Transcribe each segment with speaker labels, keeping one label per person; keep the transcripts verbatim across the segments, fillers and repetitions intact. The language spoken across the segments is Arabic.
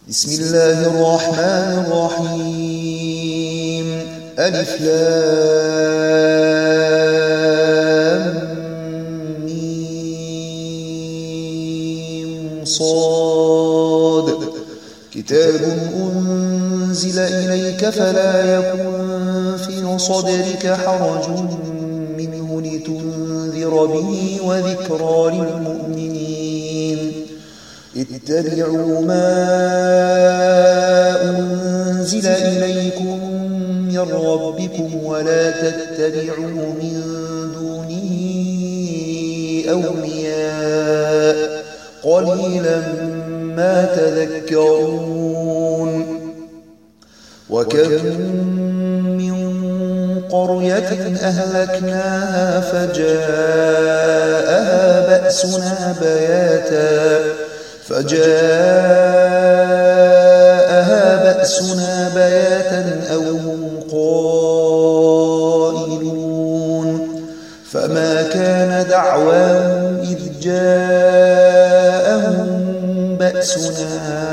Speaker 1: بسم الله الرحمن الرحيم. ألف لام ميم صاد. كتاب أنزل إليك فلا يكن في صدرك حرج منه لتنذر به وذكرى للمؤمنين. اتبعوا ما أنزل إليكم من ربكم ولا تتبعوا من دونه أولياء قليلا ما تذكرون. وكم من قرية أهلكناها فجاءها بأسنا بياتا فجاءها بأسنا بياتا أو هم قائلون. فما كان دعواهم إذ جاءهم بأسنا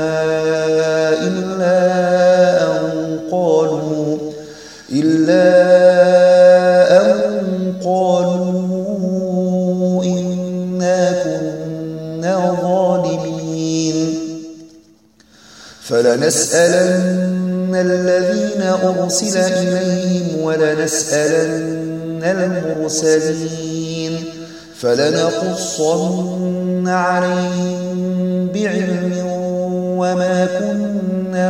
Speaker 1: إلا أن قالوا إلا أن قالوا إنا كنا ظالمين. فلنسألن الذين أرسل إليهم ولنسألن المرسلين فلنقصن عليهم بعلم وما كنا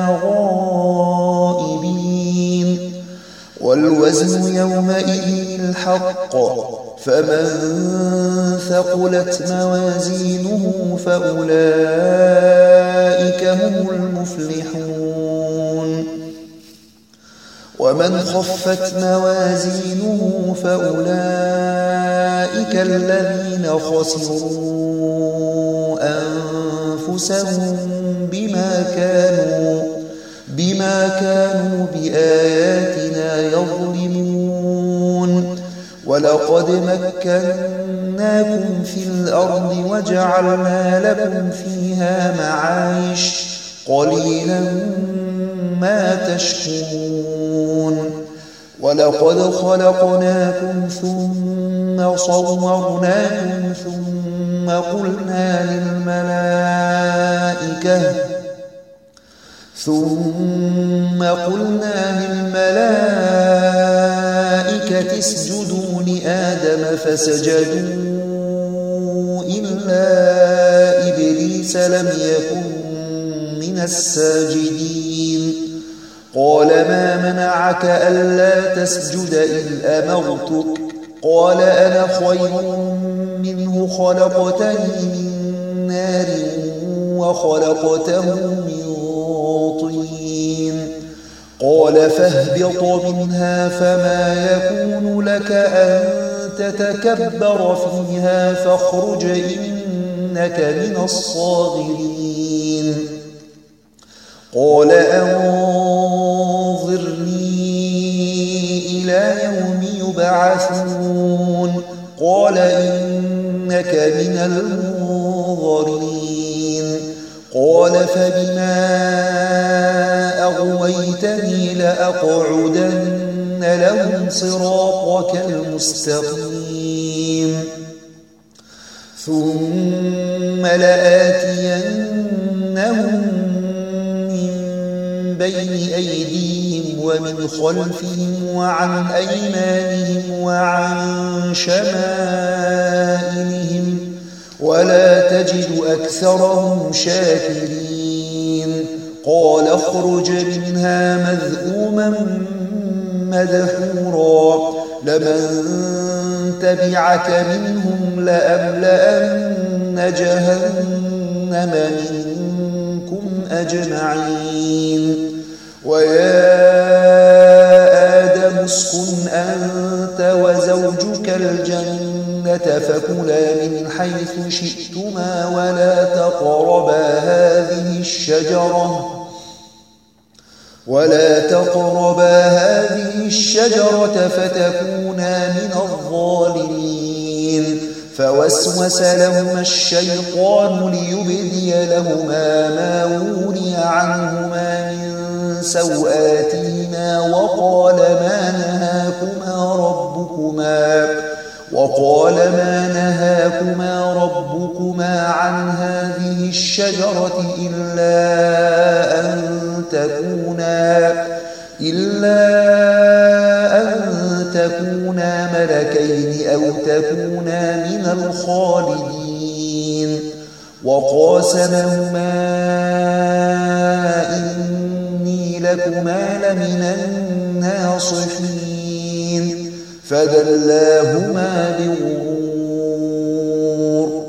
Speaker 1: غائبين. والوزن يومئذ الحق فمن ثقلت موازينه فأولئك هم المفلحون. ومن خفت موازينه فأولئك الذين خسروا أنفسهم بما كانوا بما كانوا بآياتنا يظلمون. ولقد مكناكم في الأرض وجعلنا لكم فيها معايش قليلا ما تشكرون. ولقد خلقناكم ثم صورناكم ثم قلنا للملائكة ثم قلنا للملائكة اسجدوا لآدم فسجدوا إلا إبليس لم يكن من الساجدين. قال ما منعك ألا تسجد إذ أمرتك؟ قال أنا خير منه خلقتني من نار وخلقته من طين. قال فاهبط منها فما يكون لك أن تتكبر فيها فاخرج إنك من الصاغرين. قال أنظرني إلى يوم يبعثون. قال إنك من المنظرين. قال فبما أغويتني لأقعدن لهم صراطك المستقيم ثم لآتينهم من بين أيديهم ومن خلفهم وعن أيمانهم وعن شمائلهم ولا تجد أكثرهم شاكرين. قال اخرج منها مذءوما مدحورا لمن تبعك منهم لأملأن جهنم منكم أجمعين. ويا آدم اسكن أنت وزوجك الجنة فكلا من حيث شئتما ولا تقربا هذه الشجرة ولا تقربا هذه الشجرة فتكونا من الظالمين. فوسوس لهما الشيطان ليبدي لهما ما وري عنهما سوآتهما وقال ما نهاكما ربكما وقال ما نهاكما ربكما عن هذه الشجرة إلا أن تكونا إلا أن تكونا ملكين أو تكونا من الخالدين وقاسمهما إني لكما لمن الناصحين فدلاهما بغرور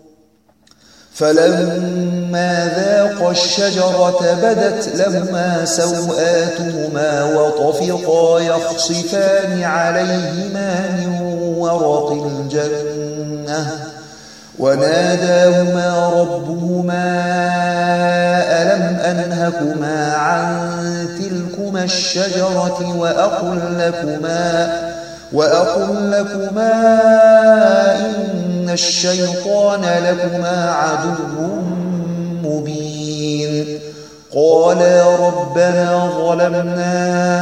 Speaker 1: فلما ذاقا الشجرة بدت لهما سوآتهما وطفقا يخصفان عليهما من ورق الجنة وناداهما ربهما ألم أنهكما عن تلكما الشجرة وأقل لكما وأقل لكما إن الشيطان لكما عدو مبين قالا ربنا ظلمنا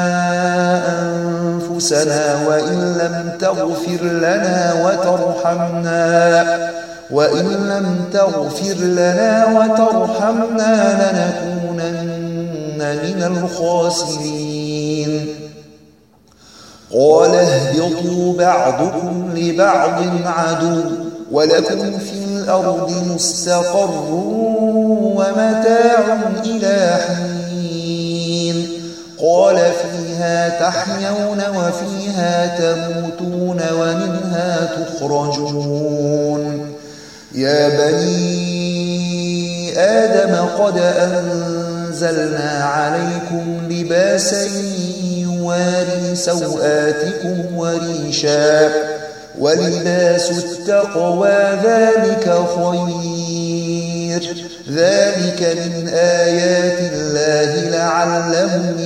Speaker 1: أنفسنا وإن لم تغفر لنا وترحمنا وإن لم تغفر لنا وترحمنا لنكونن من الخاسرين قال اهبطوا بعضكم لبعض عدو ولكم في الأرض مستقر ومتاع إلى حين قال فيها تحيون وفيها تموتون ومنها تخرجون يا بني آدم قد أنزلنا عليكم لباسا يواري سوآتكم وريشا ولباس التقوى ذلك خير ذلك من آيات الله لعلهم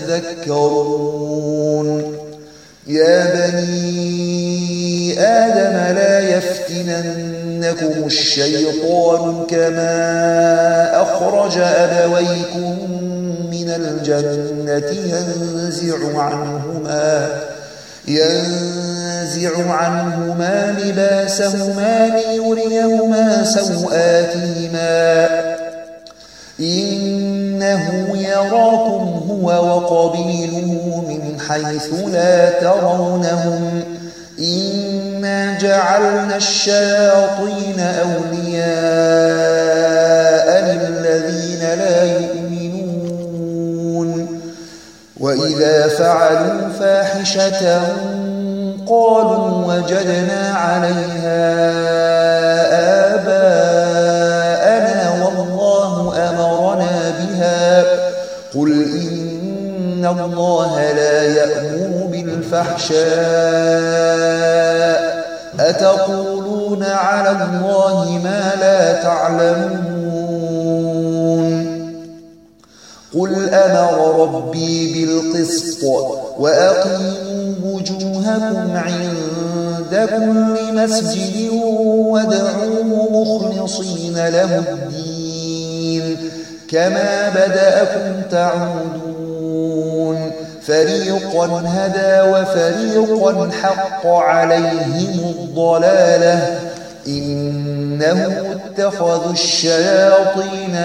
Speaker 1: يذكرون يا بني آدم لا يفتننكم الشيطان كما أخرج أبويكم من الجنة ينزع عنهما ينزع عنهما لباسهما ليريهما سوآتهما إنه يراكم هو وقبيله من حيث لا ترونهم إنا جعلنا الشياطين أولياء للذين لا يؤمنون وإذا فعلوا فاحشة قالوا وجدنا عليها آباءنا والله أمرنا بها قل إن الله لا يأمر بالفحشاء أتقولون على الله ما لا تعلمون قل أمر ربي بالقسط وأقيموا وجوهكم عند كل مسجد وادعوه مخلصين له الدين كما بدأكم تعودون فريقا هدى وفريقا حق عليهم الضلالة إنهم اتخذوا الشياطين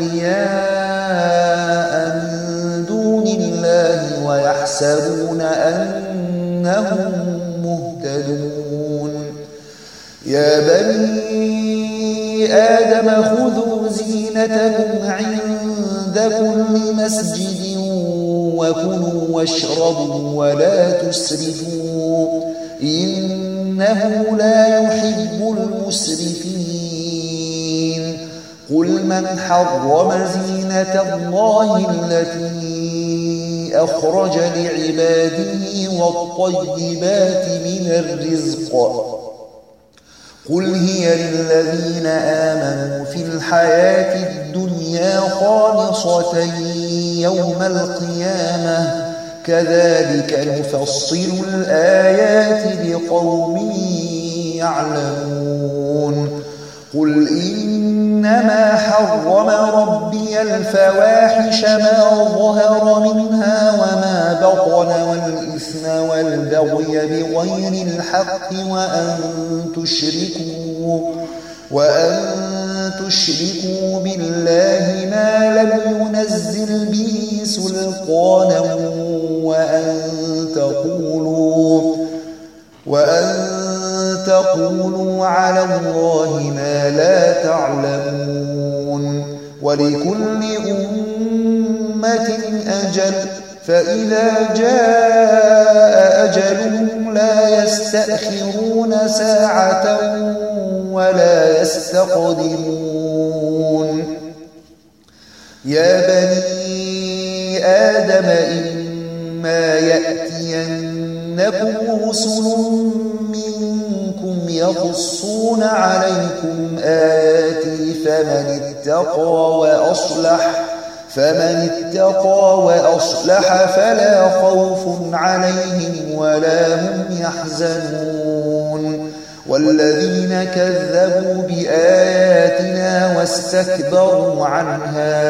Speaker 1: أولياء من دون الله ويحسبون أنهم مهتدون يا بني آدم خذوا زينتكم عند كل مسجد وكلوا واشربوا ولا تسرفوا إنه لا يحب المسرفين قل من حرم زينة الله التي أخرج لعباده والطيبات من الرزق قل هي للذين آمنوا في الحياة الدنيا خالصة يوم القيامة كذلك نفصل الآيات لقوم يعلمون قل إن إنما حرم ربي الفواحش ما ظهر منها وما بطن والإثم والبغي بغير الحق وأن تشركوا وأن تشركوا بالله ما لم ينزل به سلطانا وأن تقولوا وأن تقولوا على الله ما لا تعلمون ولكل أمة أجل فإذا جاء أجلهم لا يستأخرون ساعة ولا يستقدمون يا بني آدم إما يأتينكم رسل منكم يقصون عليكم آياتي فمن اتقى وأصلح فمن اتقى وأصلح فلا خوف عليهم ولا هم يحزنون والذين كذبوا بآياتنا واستكبروا عنها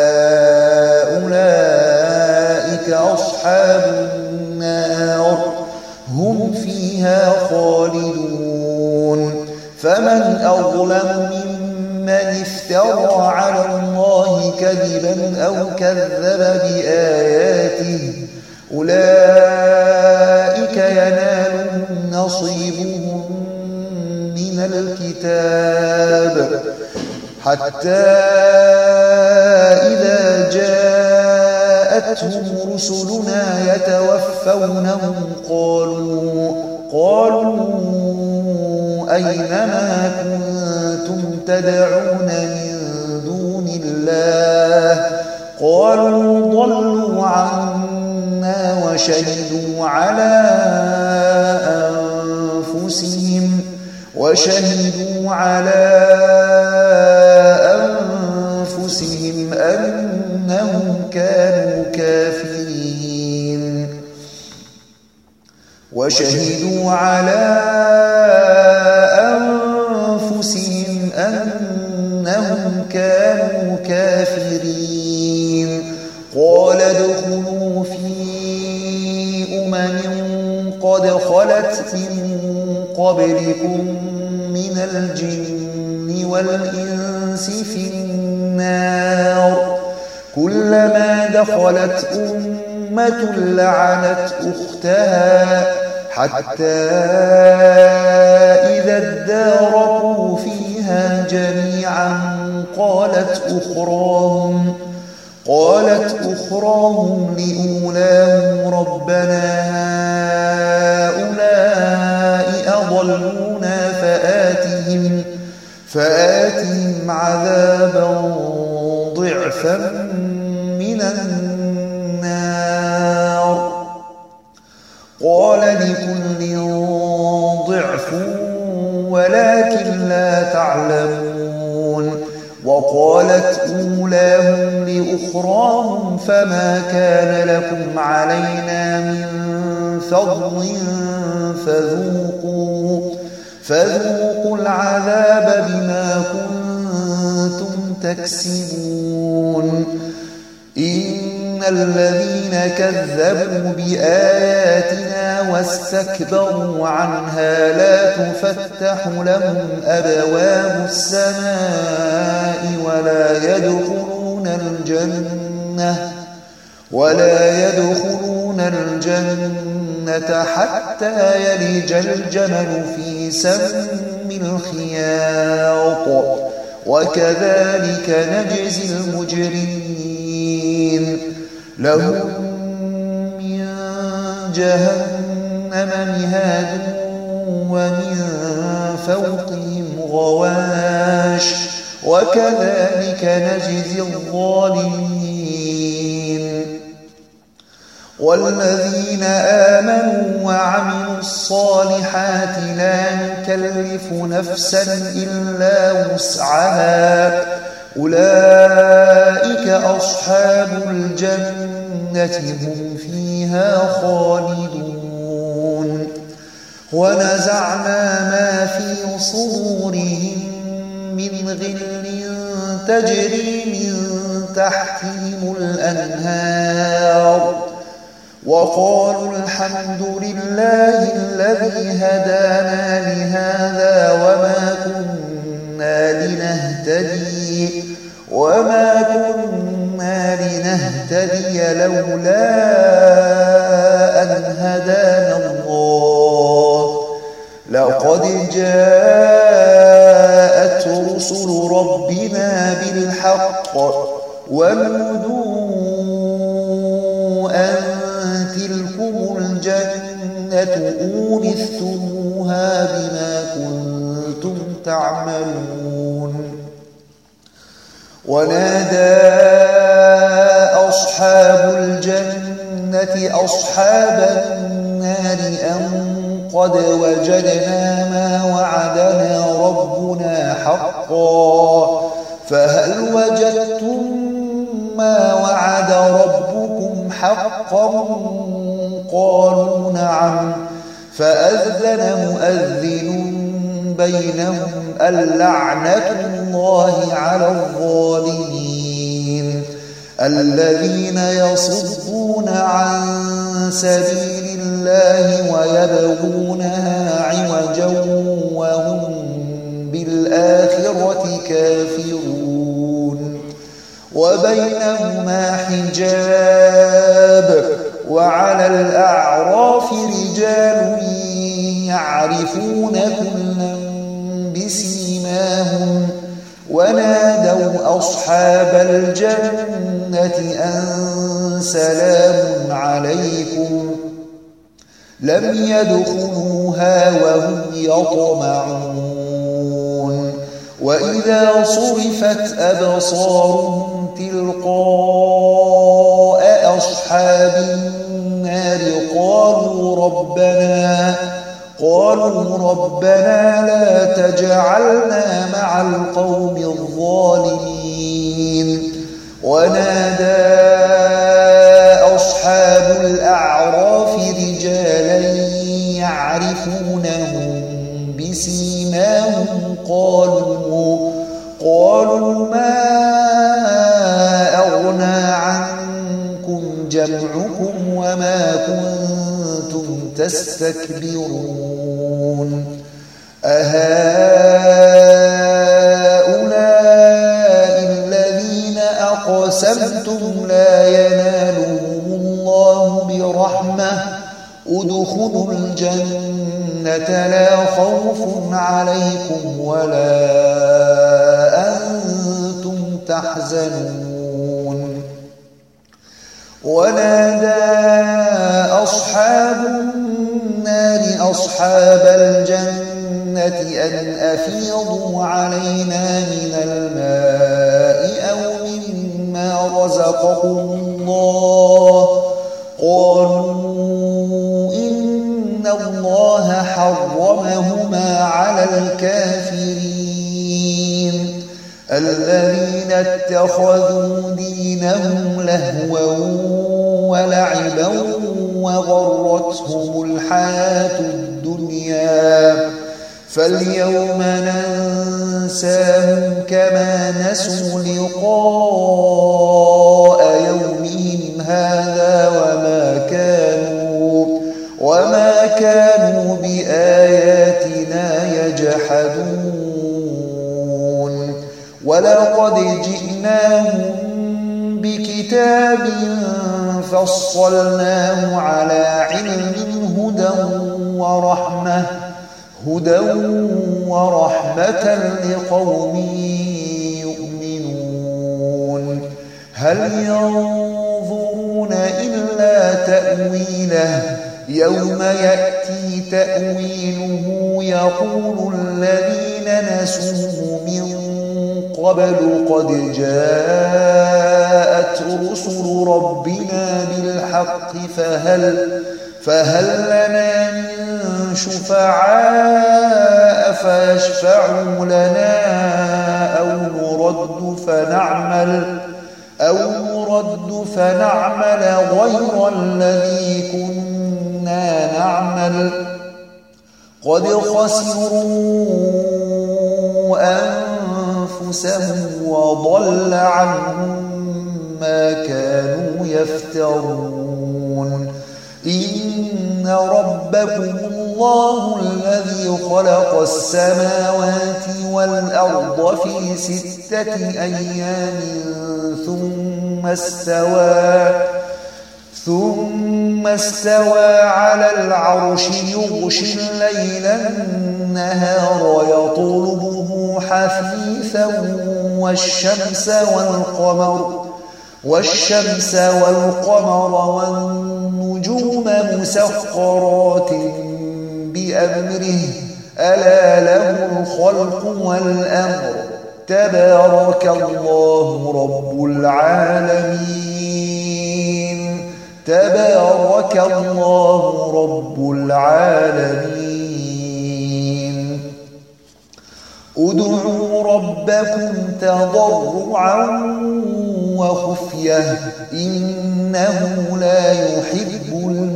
Speaker 1: أولئك أصحاب النار هم فيها خالدون فمن أظلم ممن افترى على الله كذبا أو كذب بآياته أولئك ينالهم نصيبهم من الكتاب حتى إذا جاءتهم رسلنا يتوفونهم قالوا قالوا أين ما كنتم تدعون من دون الله قالوا ضلوا عنا وشهدوا على أنفسهم وشهدوا على أنفسهم أنهم كانوا كافرين وشهدوا على أنفسهم أنهم كانوا كافرين قال ادخلوا في أمم قد خلت من قبلكم من الجن والإنس في النار كلما دخلت أمة لعنت أختها حتى إذا اداركوا فيها جميعا قالت أخراهم قالت أخراهم لأولاهم ربنا هؤلاء أضلونا فآتهم فآتهم عذابا ضعفا من النار قال لكل ضعف ولكن لا تعلمون وقالت أولاهم لأخراهم فما كان لكم علينا من فضل فذوقوا فذوقوا العذاب بما كنتم تكسبون إن الذين كذبوا بآياتنا واستكبروا عنها لا تفتح لهم أبواب السماء ولا يدخلون الجنة ولا يدخلون الجنة حتى يلج الجمل في سم الخياط وكذلك نجزي المجرمين لهم من جهنم مهاد ومن فوقهم غواش وكذلك نجزي الظالمين والذين آمنوا وعملوا الصالحات لا نكلف نفسا إلا وسعها أولئك أصحاب الجنة هم فيها خالدون ونزعنا ما في صدورهم من غل تجري من تحتهم الأنهار وقالوا الحمد لله الذي هدانا لهذا وما كنا لنهتدي وما كنا لنهتدي لولا أن هدانا الله لقد جاءت رسل ربنا بالحق ونودوا أن تلكم الجنة أورثتموها بما كنتم تعملون ونادى أصحاب الجنة أصحاب النار أن قد وجدنا ما وعدنا ربنا حقا فهل وجدتم ما وعد ربكم حقا قالوا نعم فأذن مؤذن بينهم اللعنة الله على الظالمين الذين يصدون عن سبيل الله ويبغونها عوجا وهم بالآخرة كافرون وبينهما حجاب وعلى الأعراف رجال يعرفون كلا بسيماهم ونادوا أصحاب الجنة أن سلام عليكم لم يدخلوها وهم يطمعون وإذا صرفت أبصارهم تلقاء أصحاب النار قالوا ربنا قالوا ربنا لا تجعلنا مع القوم الظالمين ونادى أصحاب الأعراف رجالا يعرفونهم بسيماهم قالوا قالوا ما أغنى عنكم جمعكم وما كنتم تستكبرون أهؤلاء الذين أقسمتم لا ينالهم الله برحمة ادخلوا الجنة لا خوف عليكم ولا أنتم تحزنون ونادى أصحاب النار أصحاب الجنة أن أفيضوا علينا من الماء أو مما رزقكم الله قالوا إن الله حرمهما على الكافرين الذين اتخذوا دينهم لهوا ولعبا وغرتهم الحياة الدنيا فاليوم ننساهم كما نسوا لقاء يومهم هذا وما كانوا وما كانوا بآياتنا يجحدون ولقد جئناهم بكتاب فصلناه على علم هدى ورحمة هدى ورحمة لقوم يؤمنون هل ينظرون إلا تأويله يوم يأتي تأويله يقول الذين نسوه من قبل قد جاءت رسل ربنا بالحق فهل فهل لنا من شفعاء فيشفعوا لنا أو نرد فنعمل أو نرد فنعمل غير الذي كنا نعمل قد خسروا أنفسهم أنفسهم وضل عنهم ما كانوا يفترون إن ربكم الله الذي خلق السماوات والأرض في ستة أيام ثم استوى ثم استوى على العرش يغشي الليل النهار يطلبه حثيثا والشمس والقمر والشمس والقمر والنجوم مسخرات بأمره ألا له الخلق والأمر تبارك الله رب العالمين تبارك الله رب العالمين ادعوا ربكم تضرعا وخفية إنه لا يحب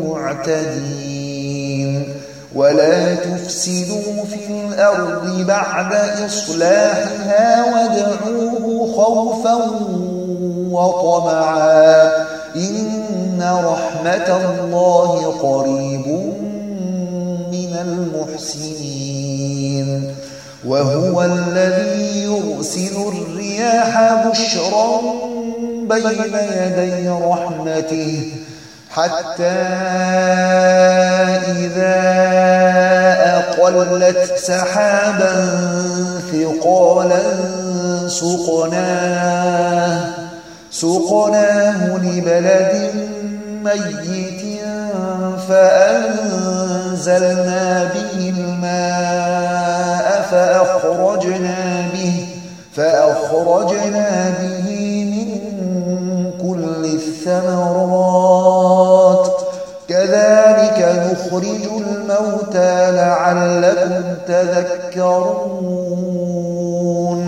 Speaker 1: المعتدين ولا تفسدوا في الأرض بعد إصلاحها وادعوه خوفا وطمعا إن رحمة الله قريب من المحسنين وهو الذي يرسل الرياح بشرا بين يدي رحمته حتى إذا أقلت سحابا ثقالا سقناه سقناه لبلد ميت فأنزلنا به الماء فأخرجنا به فأخرجنا به من كل الثمرات كذلك نخرج الموتى لعلكم تذكرون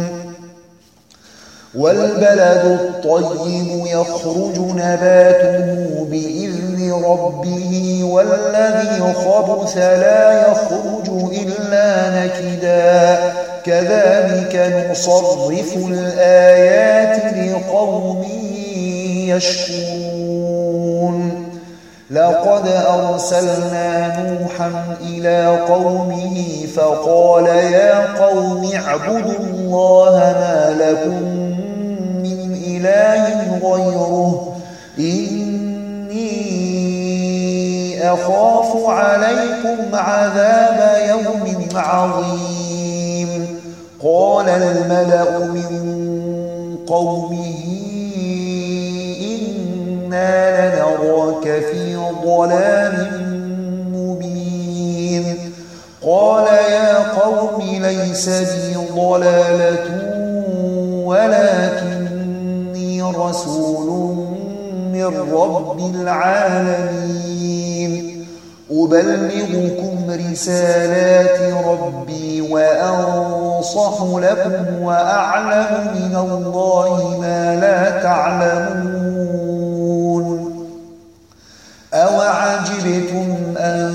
Speaker 1: والبلد الطيب يخرج نباته بإذن ربه والذي خبث لا يخرج إلا نكدا كذلك نصرف الآيات لقوم يشكرون لقد أرسلنا نوحا إلى قومه فقال يا قوم اعبدوا الله ما لكم من إله غيره إني أخاف عليكم عذاب يوم عظيم قال الملأ من قومه إنا لنراك في ضلال مبين قال يا قوم ليس بي ضلالة ولكني رسول من رب العالمين أبلغكم رسالات ربي وأنصح لكم وأعلم من الله ما لا تعلمون أوعجبتم أن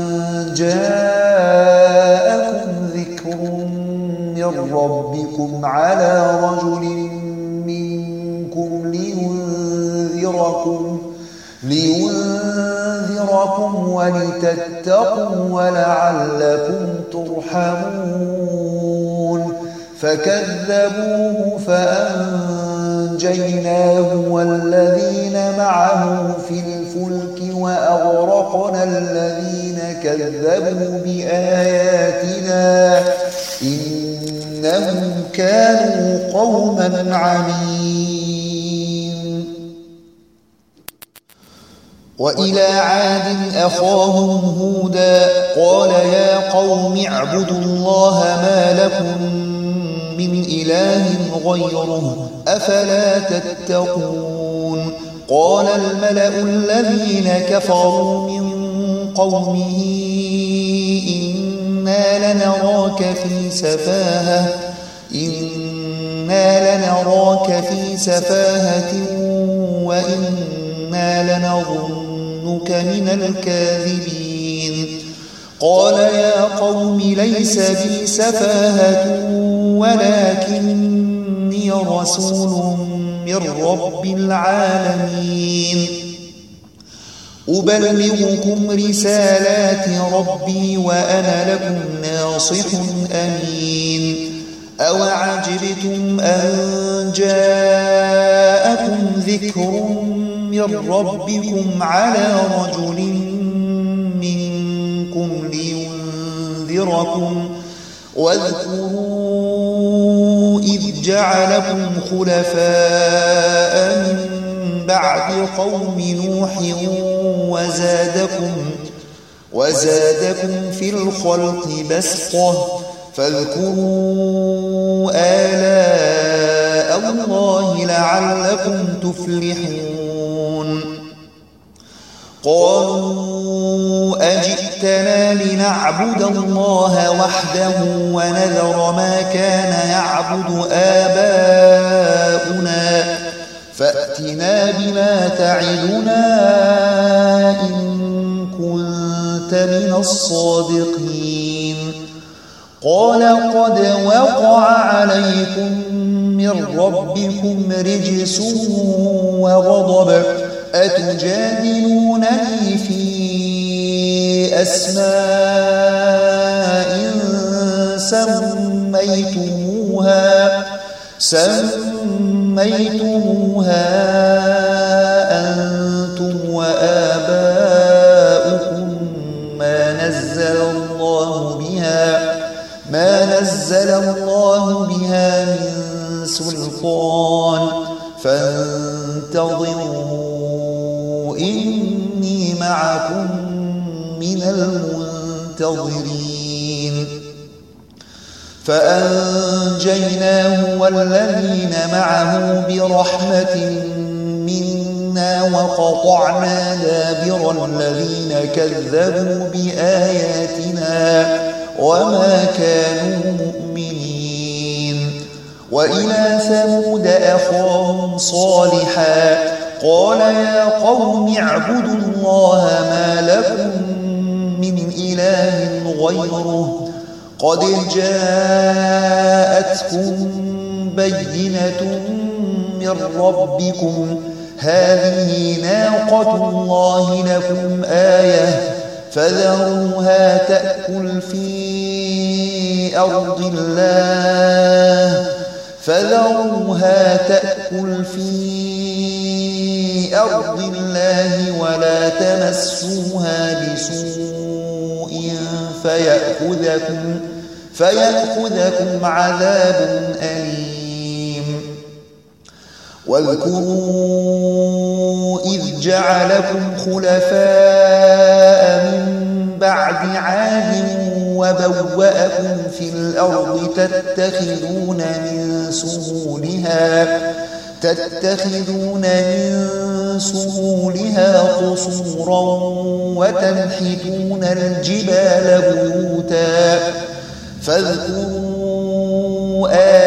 Speaker 1: جاءكم ذكر من ربكم على رجل منكم لينذركم لينذركم ولتتقوا ولعلكم ترحمون فكذبوه فأنجيناه والذين معه في الفلك وأغرقنا الذين كذبوا بآياتنا إنهم كانوا قوما عمين وإلى عاد أخاهم هودا قال يا قوم اعبدوا الله ما لكم من إله غيره أفلا تتقون قال الملأ الذين كفروا من قومه إنا لنراك في سفاهة إنا لنراك في سفاهة وإنا لنظنك من الكاذبين قال يا قوم ليس بي سفاهة ولكن رسول من رب العالمين أبلغكم رسالات ربي وأنا لكم ناصح أمين أوعجبتم أن جاءكم ذكر من ربكم على رجل منكم لينذركم واذكروا إذ جعلكم خلفاء من بعد قوم نوح وزادكم, وزادكم في الخلق بسطة فاذكروا آلاء الله لعلكم تفلحون قالوا أجئتنا لنعبد الله وحده ونذر ما كان يعبد آباؤنا فأتنا بما تعدنا إن كنت من الصادقين قال قد وقع عليكم من ربكم رجس وغضب أتجادلونني في أسماء سميتموها سميتموها أنتم وآباؤكم ما نزل الله بها ما نزل الله بها من سلطان فانتظروا إني معكم من المنتظرين فأنجيناه والذين معه برحمة منا وقطعنا دابر الذين كذبوا بآياتنا وما كانوا مؤمنين وإلى ثمود أخاهم صالحا قال يا قوم اعبدوا الله ما لكم من إله غيره قد جاءتكم بينة من ربكم هذه ناقة الله لكم آية فذروها تأكل في أرض الله فذروها تأكل في أرض الله ولا تمسوها بسوء فيأخذكم فيأخذكم عذاب أليم واذكروا إذ جعلكم خلفاء من بعد عاد وبوأكم في الأرض تتخذون من سهولها تتخذون من سهولها قصورا وتنحتون الجبال بيوتا فاذكروا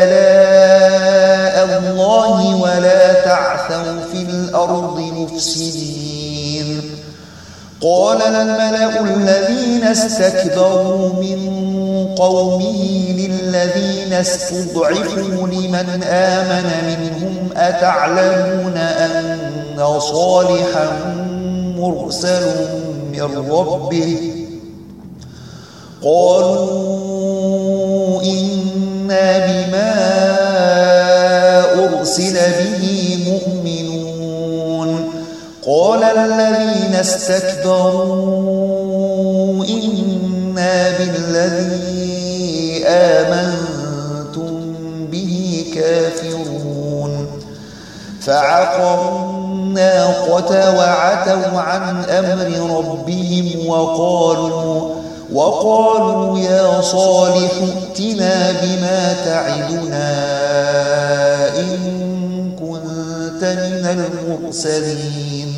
Speaker 1: آلاء الله ولا تعثوا في الأرض مفسدين قال الملأ الذين استكبروا من قومه للذين استضعفوا لمن آمن منهم أتعلمون أن صالحا مرسل من ربه قالوا إنا بما أرسل به مؤمنون قال الذين استكبروا إنا بالذي آمنتم به كافرون فعقروا الناقة وعتوا عن أمر ربهم وقالوا وقالوا يا صالح ائتنا بما تعدنا إن كنت من المرسلين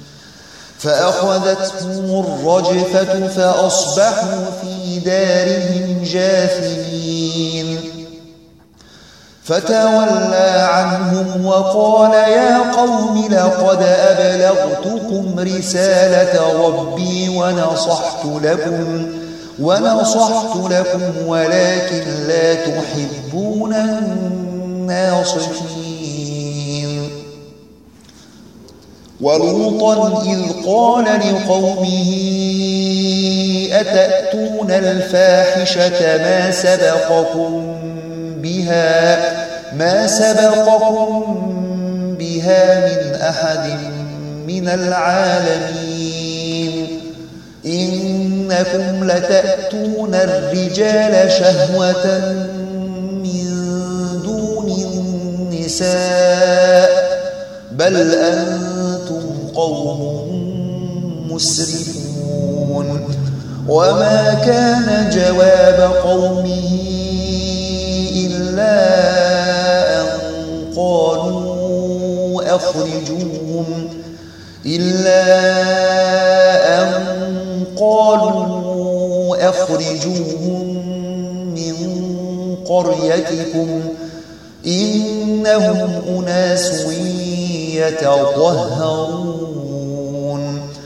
Speaker 1: فأخذتهم الرجفة فأصبحوا في دارهم جاثمين فتولى عنهم وقال يا قوم لقد أبلغتكم رسالة ربي ونصحت لكم ونصحت لكم ولكن لا تحبون الناصحين. ولوطا إذ قال لقومه أتأتون الفاحشة ما سبقكم بها ما سبقكم بها من أحد من العالمين. إنكم لتأتون الرجال شهوة من دون النساء بل أنتم قوم مسرفون. وما كان جواب قومه إلا أن قالوا أخرجوهم إلا أن قالوا أخرجوهم من قريتكم إنهم أناس يتطهرون.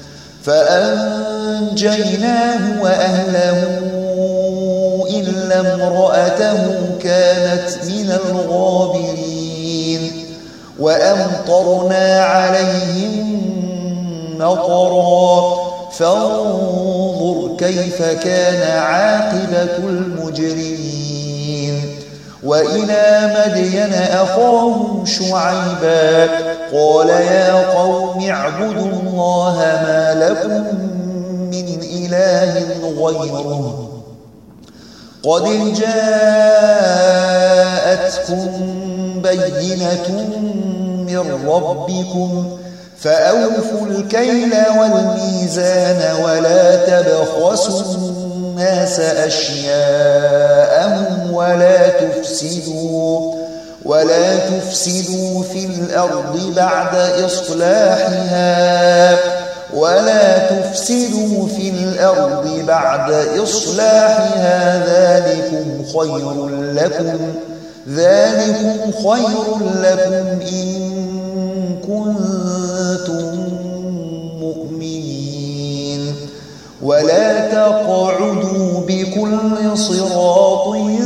Speaker 1: فأنجيناه وأهله إلا امرأته كانت من الغابرين. وأمطرنا عليهم مطرا فانظر كيف كان عاقبة المجرمين. وإلى مدين أخاهم شعيبا قال يا قوم اعبدوا الله ما لكم من إله غيره قد جاءتكم بينة من ربكم فأوفوا الكيل والميزان ولا تبخسوا الناس أشياءهم ولا تفسدوا ولا تفسدوا في الأرض بعد إصلاحها ولا تفسدوا في الأرض بعد إصلاحها ذلكم خير لكم ذلكم خير لكم إن كنتم مؤمنين. ولا تقعدوا بكل صراط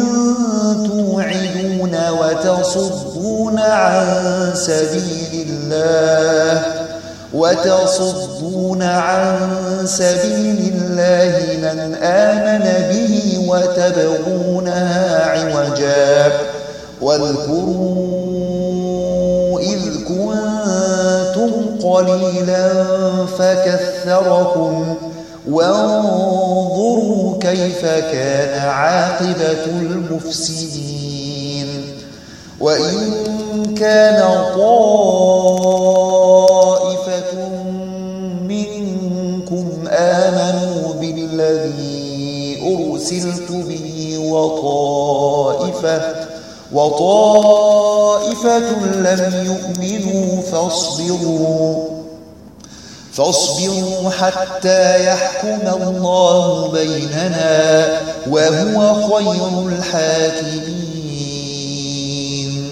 Speaker 1: توعدون وتصدون عن سبيل الله وتصدون عن سبيل الله من آمن به وتبغونها عوجا. واذكروا إذ كنتم قليلا فكثركم وانظروا كيف كان عاقبة المفسدين. وإن كان طائفة منكم آمنوا بالذي أرسلت به وطائفة وطائفة لم يؤمنوا فاصبروا فاصبروا حتى يحكم الله بيننا وهو خير الحاكمين.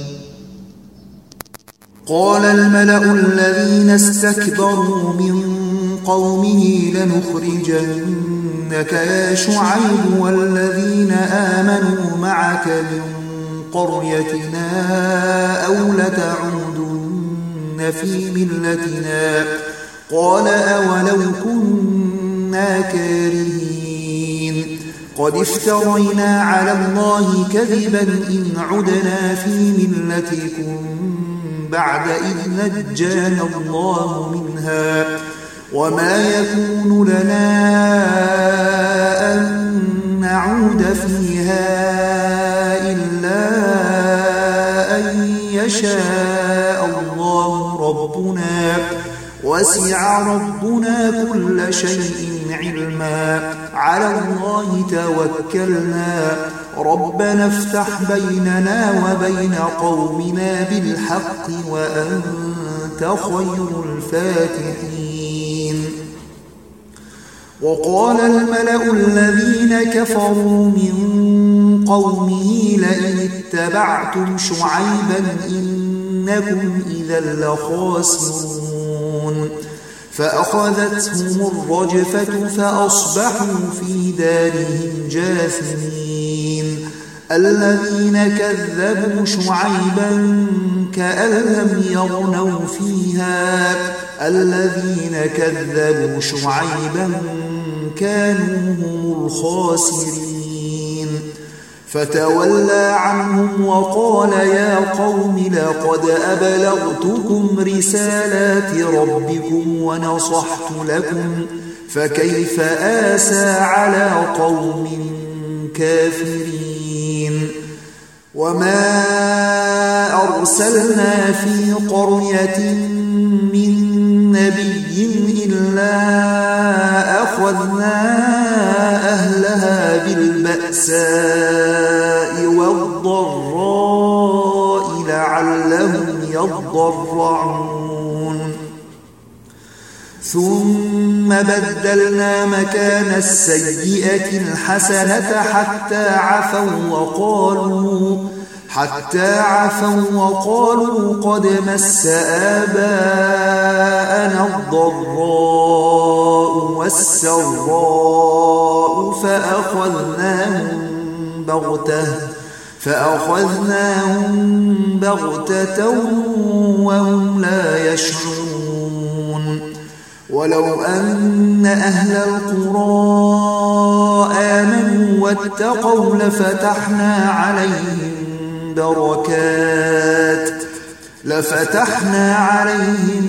Speaker 2: قال الملأ الذين استكبروا من قومه لنخرجنك يا شعيب والذين آمنوا معك من قريتنا أو لتعودن في ملتنا. قال أولو كنا كارهين قد افترينا على الله كذبا إن عدنا في ملتكم بعد إذ نجانا الله منها وما يكون لنا أن نعود فيها إلا أن يشاء الله ربنا وسع ربنا كل شيء علما على الله توكلنا ربنا افتح بيننا وبين قومنا بالحق وأنت خير الفاتحين. وقال الملأ الذين كفروا من قومه لئن اتبعتم شعيبا إنكم إذا لخاسرون. فأخذتهم الرجفة فأصبحوا في دارهم جاثمين. الذين كذبوا شعيبا كأن لم يغنوا فيها الذين كذبوا شعيبا كانوا هم الخاسرين فتولى عنهم وقال يا قوم لقد أبلغتكم رسالات ربكم ونصحت لكم فكيف آسى على قوم كافرين وما أرسلنا في قرية من نبي إلا أخذنا أهلها بالبأساء والضراء لعلهم يضرعون ثم بدلنا مكان السيئة الحسنة حتى عفوا وقالوا حتى عفوا وقالوا قد مس آباءنا الضراء والسراء فأخذناهم بغتة فأخذناهم بغتة وهم لا يشعرون ولو أن أهل القرى آمنوا واتقوا لفتحنا عليهم بركات لفتحنا عليهم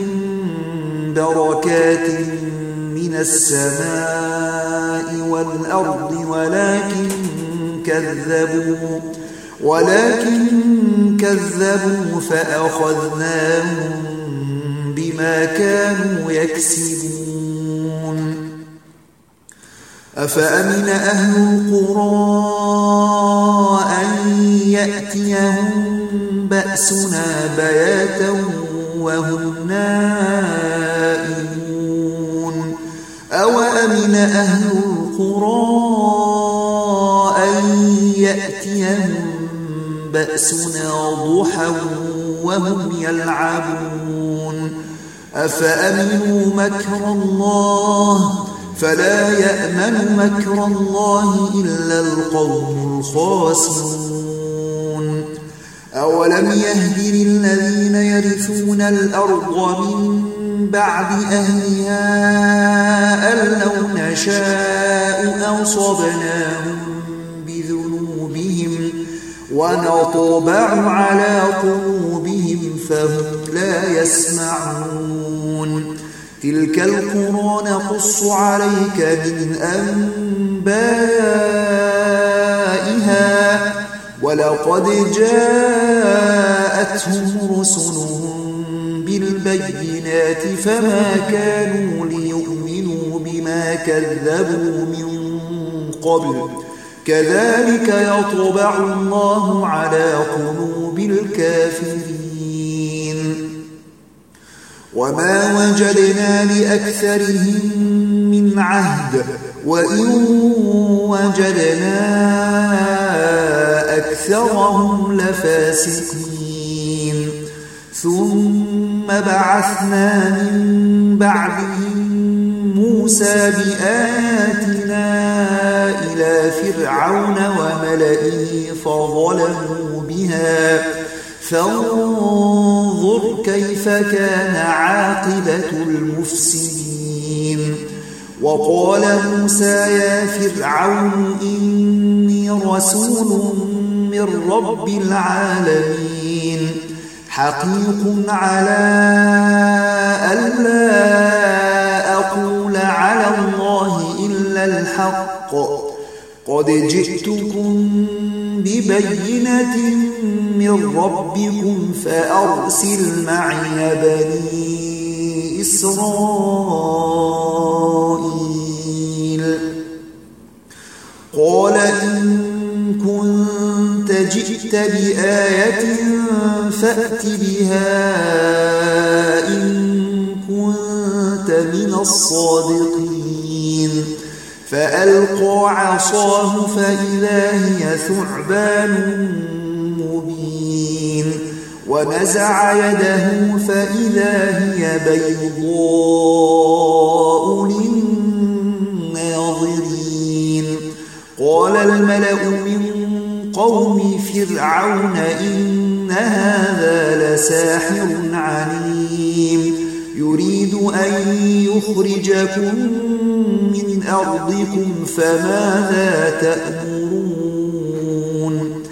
Speaker 2: بركات من السماء والأرض ولكن كذبوا ولكن كذبوا فأخذناهم بما كانوا يكسبون أفأمن أهل القرى أن يأتيهم بأسنا بياتا وهم نائمون أوأمن أهل القرى أن يأتيهم بأسنا ضحى وهم يلعبون أفأمنوا مكر الله فلا يأمن مكر الله إلا القوم الخاسرون أولم يهد للذين يرثون الأرض من بعد أهلها أن لو نشاء أصبناهم بذنوبهم ونطبع على قلوبهم فهم لا يسمعون تلك القرى نقص عليك من أنبائها ولقد جاءتهم رسلهم بالبينات فما كانوا ليؤمنوا بما كذبوا من قبل كذلك يطبع الله على قلوب الكافرين وما وجدنا لأكثرهم من عهد وإن وجدنا أكثرهم لفاسقين ثم بعثنا من بعدهم موسى بآياتنا إلى فرعون وملئه فظلموا بها فانظر كيف كان عاقبة المفسدين وقال موسى يا فرعون إني رسول من رب العالمين حقيق على ألا أقول على الله إلا الحق قد جئتكم ببينة من ربكم فأرسل معي بني إسرائيل قال إن كنت جئت بآية فأت بها إن كنت من الصادقين فألقى عصاه فإذا هي ثعبان مبين ونزع يده فإذا هي بيضاء للناظرين قال الملأ من قوم فرعون إن هذا لساحر عليم يريد أن يخرجكم من أرضكم فماذا تأمرون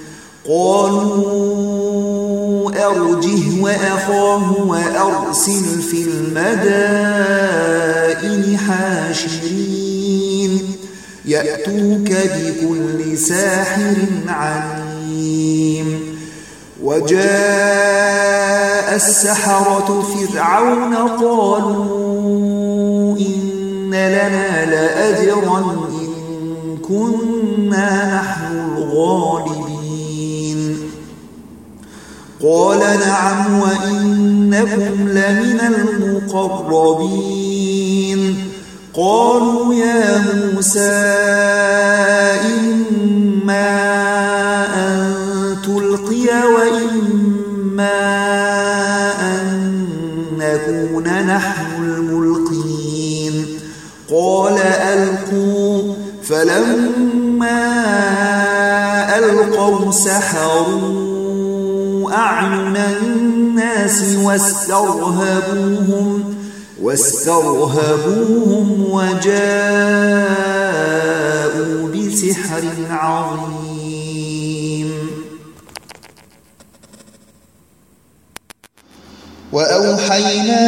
Speaker 2: قالوا أرجه وأخاه وأرسل في المدائن حاشرين يأتوك بكل ساحر عليم وجاء السحرة فرعون قالوا إن لنا لأجرا إن كنا نحن الغالبين قال نعم وإنكم لمن المقربين قالوا يا موسى إما أن تلقي وإما أن نكون نحن الملقين قال ألقوا فلما ألقوا سحروا أعين الناس واسترهبوهم واسترهبوهم وجاءوا بسحر عظيم
Speaker 1: وأوحينا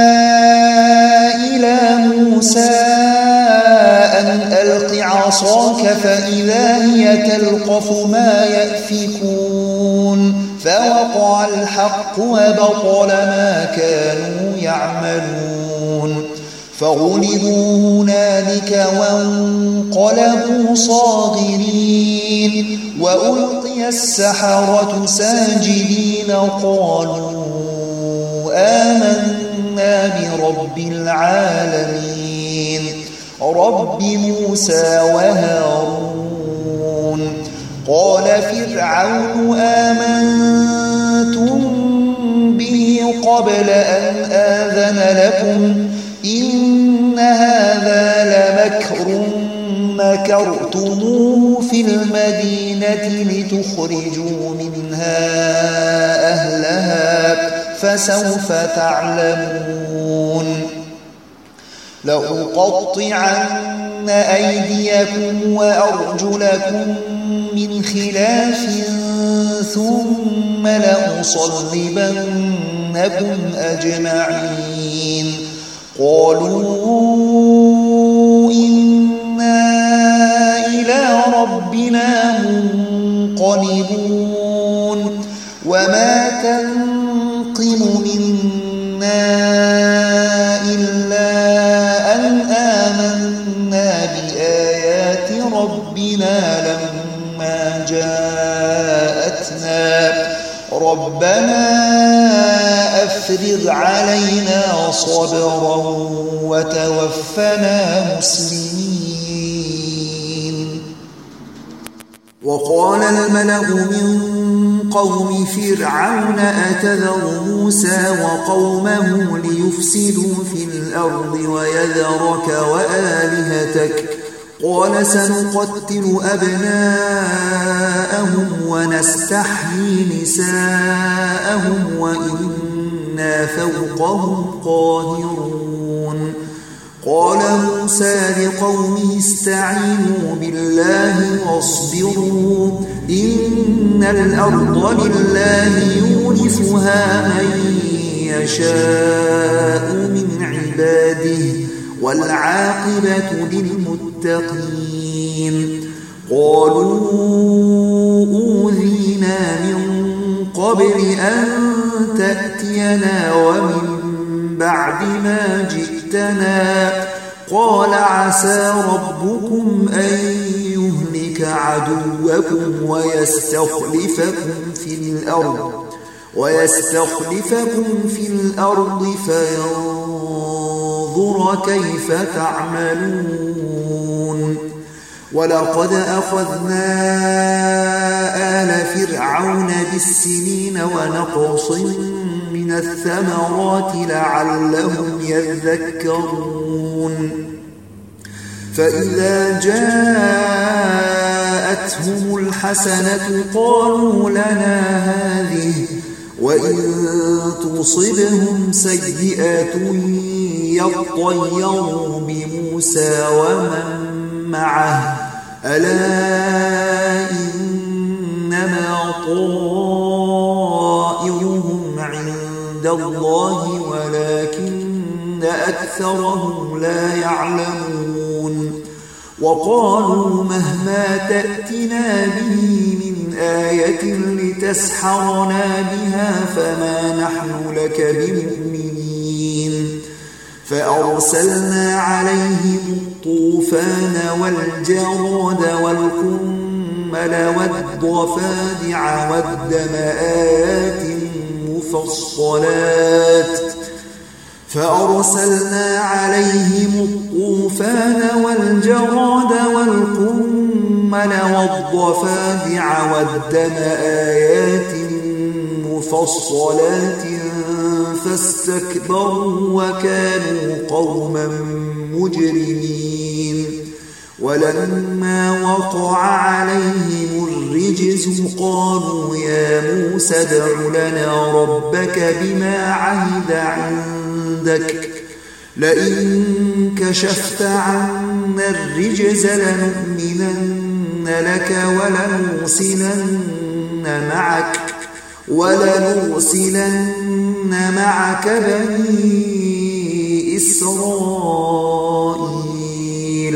Speaker 1: إلى موسى أن ألق عصاك فإذا هي تلقف ما يأفكون فوقع الحق وبطل ما كانوا يعملون فغلبوا هنالك وانقلبوا صاغرين وألقي السحرة ساجدين قالوا آمنا برب العالمين رب موسى وهارون قال فرعون آمنتم به قبل أن آذن لكم إن هذا لمكر مكرتموه في المدينة لتخرجوا منها أهلها فسوف تعلمون لأقطعن أيديكم وأرجلكم من خلاف ثم لأصلبنكم أجمعين قالوا إنا إلى ربنا منقلبون وما تنقم منا إلا أن آمنا بآيات ربنا لما جاءتنا ربنا أفرغ علينا صبرا وتوفنا مسلمين
Speaker 2: وقال الملأ من قوم فرعون أتذر موسى وقومه ليفسدوا في الأرض ويذرك وآلهتك قال سنقتل أبناءهم ونستحيي نساءهم وإنا فوقهم قاهرون قال موسى لقومه استعينوا بالله واصبروا إن الأرض لله يورثها من يشاء من عباده والعاقبة للمتقين قالوا أوذينا من قبل أن تأتينا ومن بعد ما جئتنا قال عسى ربكم أن يهلك عدوكم ويستخلفكم في الأرض ويستخلفكم في الأرض فينظر كيف تعملون ولقد أخذنا آل فرعون بالسنين ونقص من الثمرات لعلهم يذكرون فإذا جاءت جاءتهم الحسنة قالوا لنا هذه وإن تصبهم سيئة يطيروا بموسى ومن معه ألا إنما طائرهم عند الله ولكن أكثرهم لا يعلمون وقالوا مهما تأتنا به من آية لتسحرنا بها فما نحن لك بمؤمنين فأرسلنا عليهم الطوفان والجراد والقمل والضفادع والدم آيات مفصلات فأرسلنا عليهم الطوفان والجراد والقمل والضفادع والدم آيات مفصلات فاستكبروا وكانوا قوما مجرمين ولما وقع عليهم الرجز قالوا يا موسى ادع لنا ربك بما عهد عندك لئن كشفت عنا الرجز لنؤمنن لك ولنرسلن معك ولنرسلن معك بني إسرائيل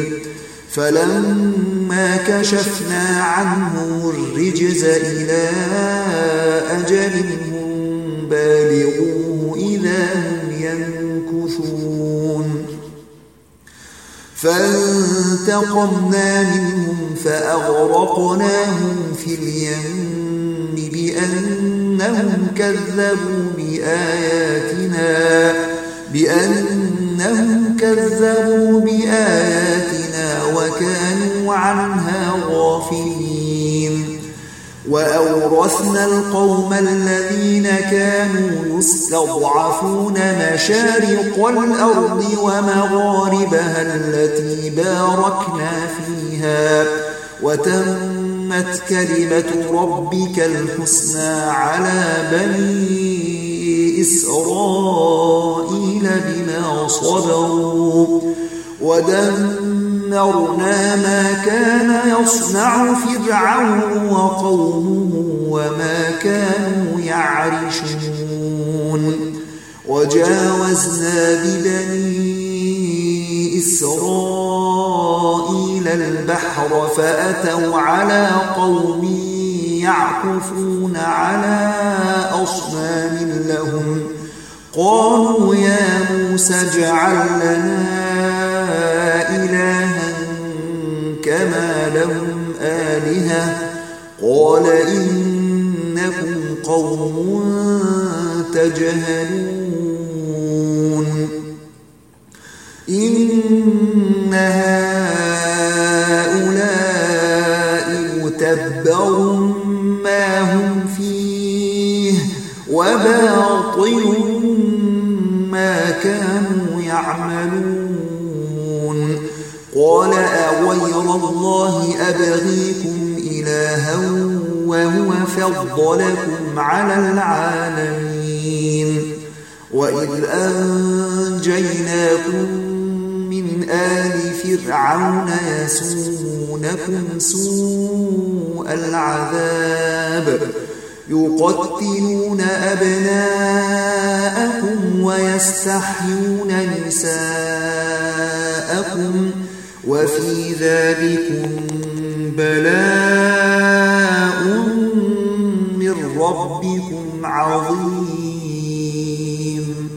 Speaker 2: فلما كشفنا عنهم الرجز إلى أجل هم بالغوه إذا هم ينكثون فانتقمنا منهم فأغرقناهم في اليم بأنهم كذبوا بآياتنا بأنهم كذبوا بآياتنا وكانوا عنها غافلين وأورثنا القوم الذين كانوا يستضعفون مشارق الأرض ومغاربها التي باركنا فيها وتمت كلمة ربك الحسنى على بني إسرائيل بما صبروا ودمرنا ما كان يصنع فرعون وقومه وما كانوا يعرشون وجاوزنا ببني إسرائيل البحر فأتوا على قوم يعكفون على أصنام لهم قالوا يا موسى اجعل لنا إلها كما لهم آلهة قال إنكم قوم تجهلون إن هؤلاء متبر ما هم فيه وباطل ما كانوا يعملون قال أغير الله أبغيكم إلها وهو فضلكم على العالمين وإذ أنجيناكم من آل فرعون يسومونكم سوء العذاب يقتلون أبناءكم ويستحيون نساءكم وفي ذلكم بلاء من ربكم عظيم.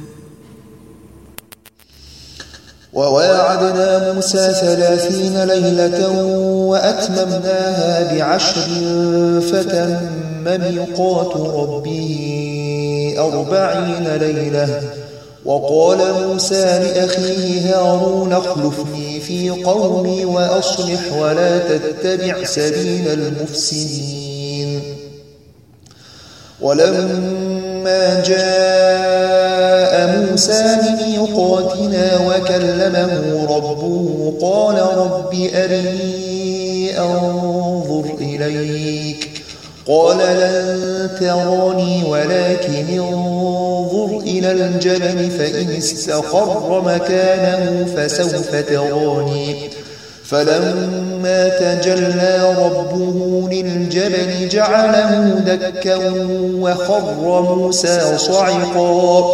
Speaker 1: وواعدنا موسى ثلاثين ليلة وأتممناها بعشر فتم ميقات ربه أربعين ليلة. وقال موسى لأخيه هارون اخلفني في قومي وأصلح ولا تتبع سبيل المفسدين. ولما ولما جاء موسى لميقاتنا وكلمه ربه قال رب أرني أنظر إليك قال لن تراني ولكن انظر إلى الجبل فإن استقر مكانه فسوف تراني فلما تجلى ربه للجبل جعله دكا وخر موسى صعقا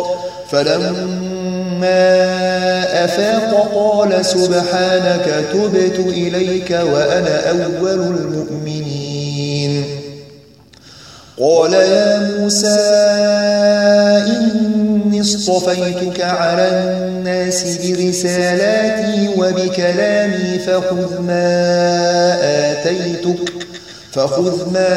Speaker 1: فلما أفاق قال سبحانك تبت إليك وأنا أول المؤمنين قال يا موسى إني اصطفيتك على الناس برسالاتي وبكلامي فخذ ما آتيتك فخذ ما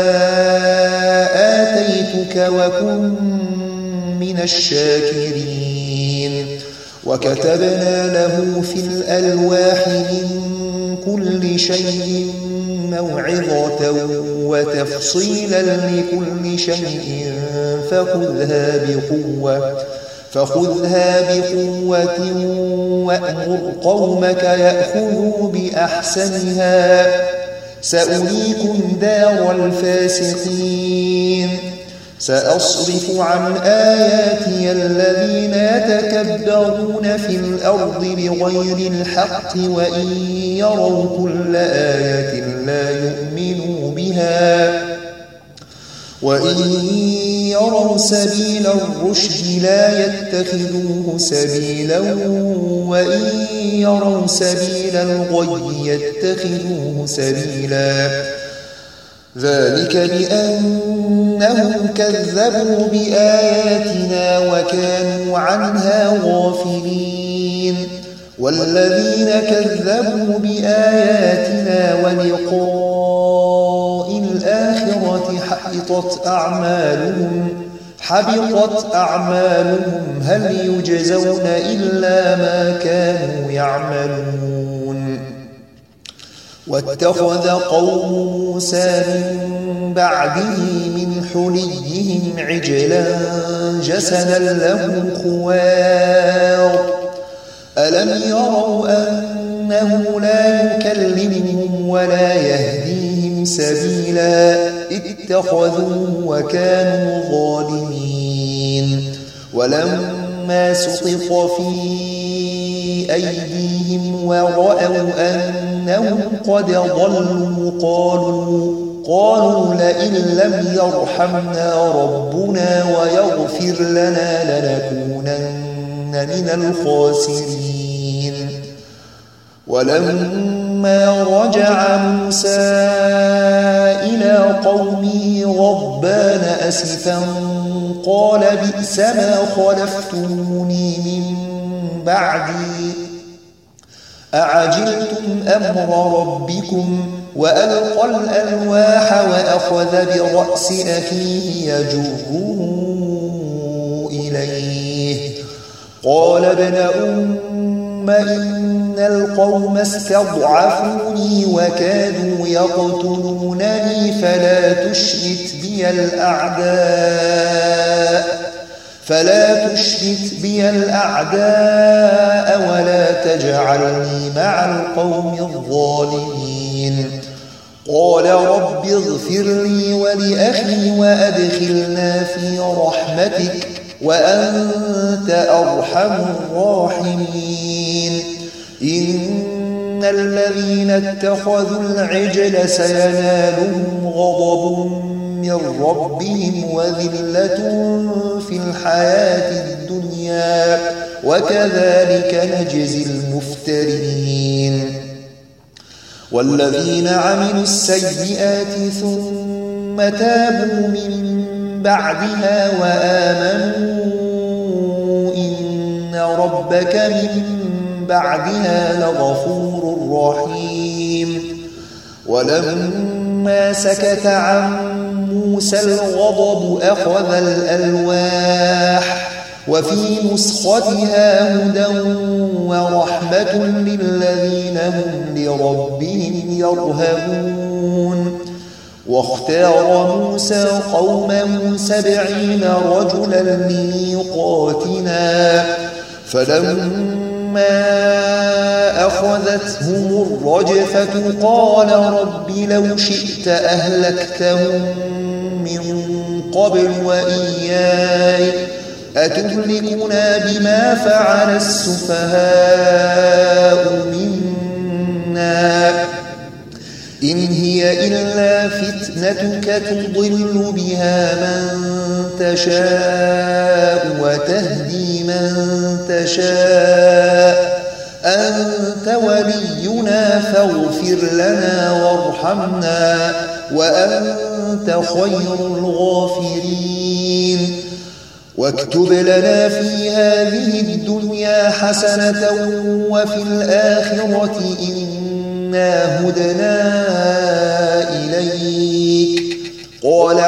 Speaker 1: آتيتك وكن من الشاكرين وكتبنا له في الألواح من كل شيء موعظة وتفصيلا لكل شيء فخذها بقوة فخذها بقوة وأمر قومك يأخذوا بأحسنها سأريكم دار الفاسقين سأصرف عن آياتي الذين يتكبرون في الأرض بغير الحق وإن يروا كل آية لا يؤمنوا بها وإن يروا سبيل الرشد لا يتخذوه سبيلا وإن يروا سبيل الغي يتخذوه سبيلا ذلك بأنهم كذبوا بآياتنا وكانوا عنها غافلين والذين كذبوا بآياتنا ولقاء الآخرة حبطت أعمالهم حبطت أعمالهم هل يجزون إلا ما كانوا يعملون واتخذ قوم موسى من بعده من حليهم عجلا جسدا له خوار ألم يروا أنه لا يكلمهم ولا يهديهم سبيلا اتخذوه وكانوا ظالمين ولما سقط في أيديهم ورأوا أنهم قد ضلوا قالوا قالوا لئن لم يرحمنا ربنا ويغفر لنا لنكونن من الخاسرين ولما رجع موسى إلى قومه غضبان أسفا قال بئس ما خلفتموني من بعدي أعجلتم أمر ربكم وألقى الألواح وأخذ برأس أخيه يجره إليه قال ابن أم إن القوم استضعفوني وكادوا يقتلونني فلا تشرك بي الأعداء فلا تشرك بي الأعداء ولا تجعلني مع القوم الظالمين قال رب اغفر لي ولأخي وأدخلنا في رحمتك وأنت أرحم الراحمين إن الذين اتخذوا العجل سينالهم غضب من ربهم وذلة في الحياة الدنيا وكذلك نجزي المفترين والذين عملوا السيئات ثم تابوا من بعدها وآمنوا إن ربك من بعدها لغفور رحيم ولما سكت عن موسى الغضب أخذ الألواح وفي نسختها هدى ورحمة للذين هم لربهم يرهبون واختار موسى قومه سبعين رجلا لميقاتنا فلما أخذتهم الرجفة قال رب لو شئت أهلكتهم من قبل وإياي أتهلكنا بما فعل السفهاء منا إن هي إلا فتنتك تضل بها من تشاء وتهدي من تشاء أنت ولينا فاغفر لنا وارحمنا وأنت خير الغافرين واكتب لنا في هذه الدنيا حسنة وفي الآخرة إنا هدنا إليك قال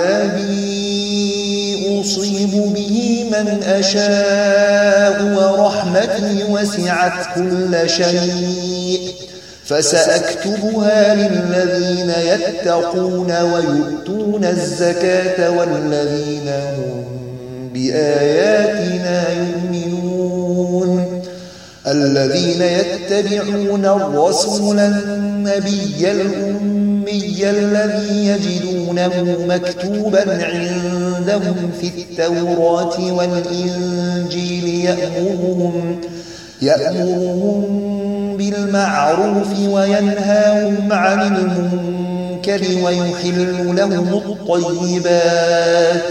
Speaker 1: عذابي أصيب به من أشاء ورحمتي وسعت كل شيء فسأكتبها للذين يتقون ويؤتون الزكاة والذين هم بآياتنا يؤمنون الذين يتبعون الرسول النبي الأمي الذي يجدونه مكتوبا عندهم في التوراة والإنجيل يأمرهم, يأمرهم بالمعروف وينهاهم عن المنكر ويحل لهم الطيبات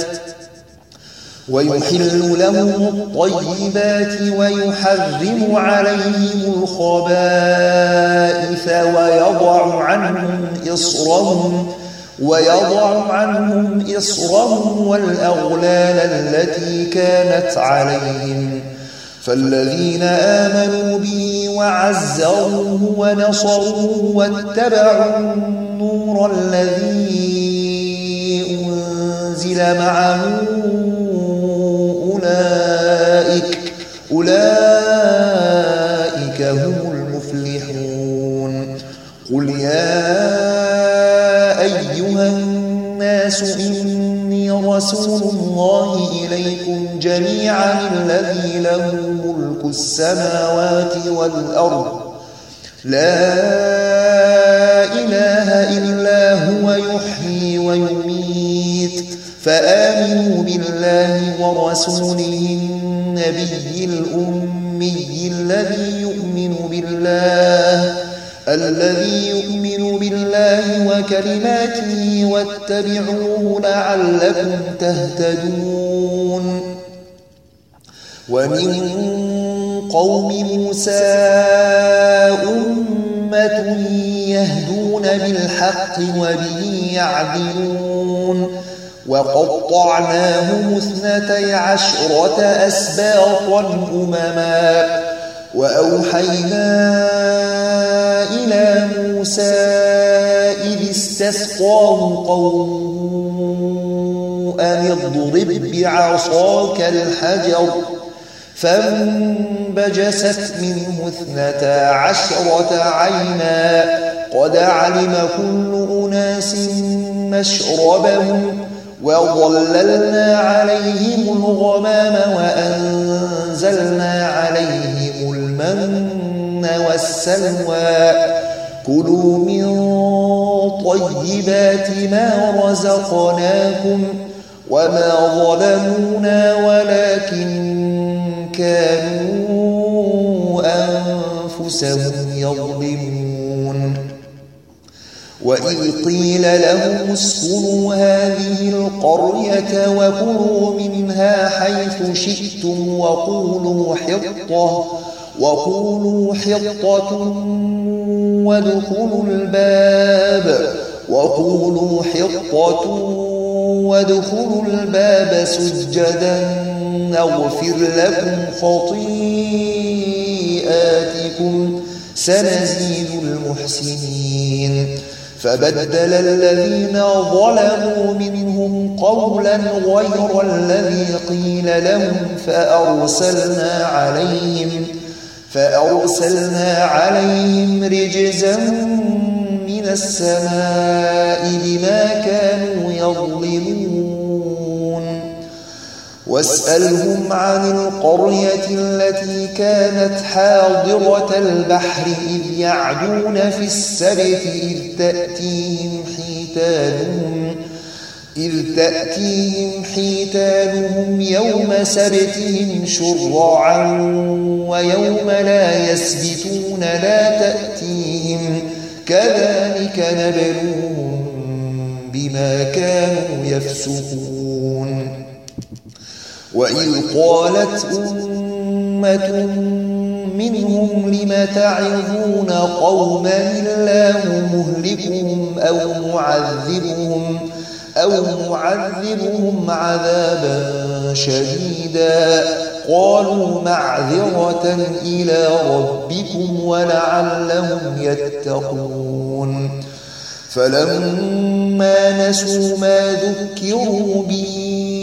Speaker 1: ويحل لهم الطيبات ويحرم عليهم الخبائث ويضع عنهم إصرهم ويضع عنهم إصرهم والأغلال التي كانت عليهم فالذين آمنوا به وعزروه ونصروه واتبعوا النور الذي أنزل معه أولئك, أولئك هم المفلحون قل يا أيها الناس إني رسول الله إليكم جميعا الذي له ملك السماوات والأرض لا إله إلا هو يحيي ويميت فآمنوا بالله ورسوله النبي الأمي الذي يؤمن بالله الذي يؤمن بالله وكلماته واتبعوه لعلكم تهتدون ومن قوم موسى أمة يهدون بالحق وبه يعدلون وقطعناهم اثنتي عشرة أسباطا أمما وأوحينا إلى موسى إذ استسقاه قومه أن اضرب بعصاك الحجر فانبجست منه اثنتا عشرة عينا قد علم كل أناس مشربهم وظللنا عليهم الغمام وأنزلنا عليهم المن والسلوى كلوا من طيبات ما رزقناكم وما ظلمونا ولكن كانوا أنفسهم يظلمون وإذ قيل لهم اسكنوا هذه القرية وكلوا منها حيث شئتم وقولوا حطة وقولوا حطة وادخلوا الباب وقولوا حطة وادخلوا الباب سجدا نغفر لكم خطيئاتكم سنزيد المحسنين فبدل الذين ظلموا منهم قولا غير الذي قيل لهم فأرسلنا عليهم فأرسلنا عليهم رجزا من السماء بما كانوا يظلمون واسألهم عن القرية التي كانت حاضرة البحر إذ يعدون في السبت إذ تأتيهم حيتانهم إذ تأتيهم حيتانهم يوم سبتهم شرعا ويوم لا يسبتون لا تأتيهم كذلك نبلوهم بما كانوا يفسقون وإذ قالت أمة منهم لم تعظون قوما الله مهلكهم أو معذبهم أو معذبهم عذابا شديدا قالوا معذرة إلى ربكم ولعلهم يتقون فلما نسوا ما ذكروا به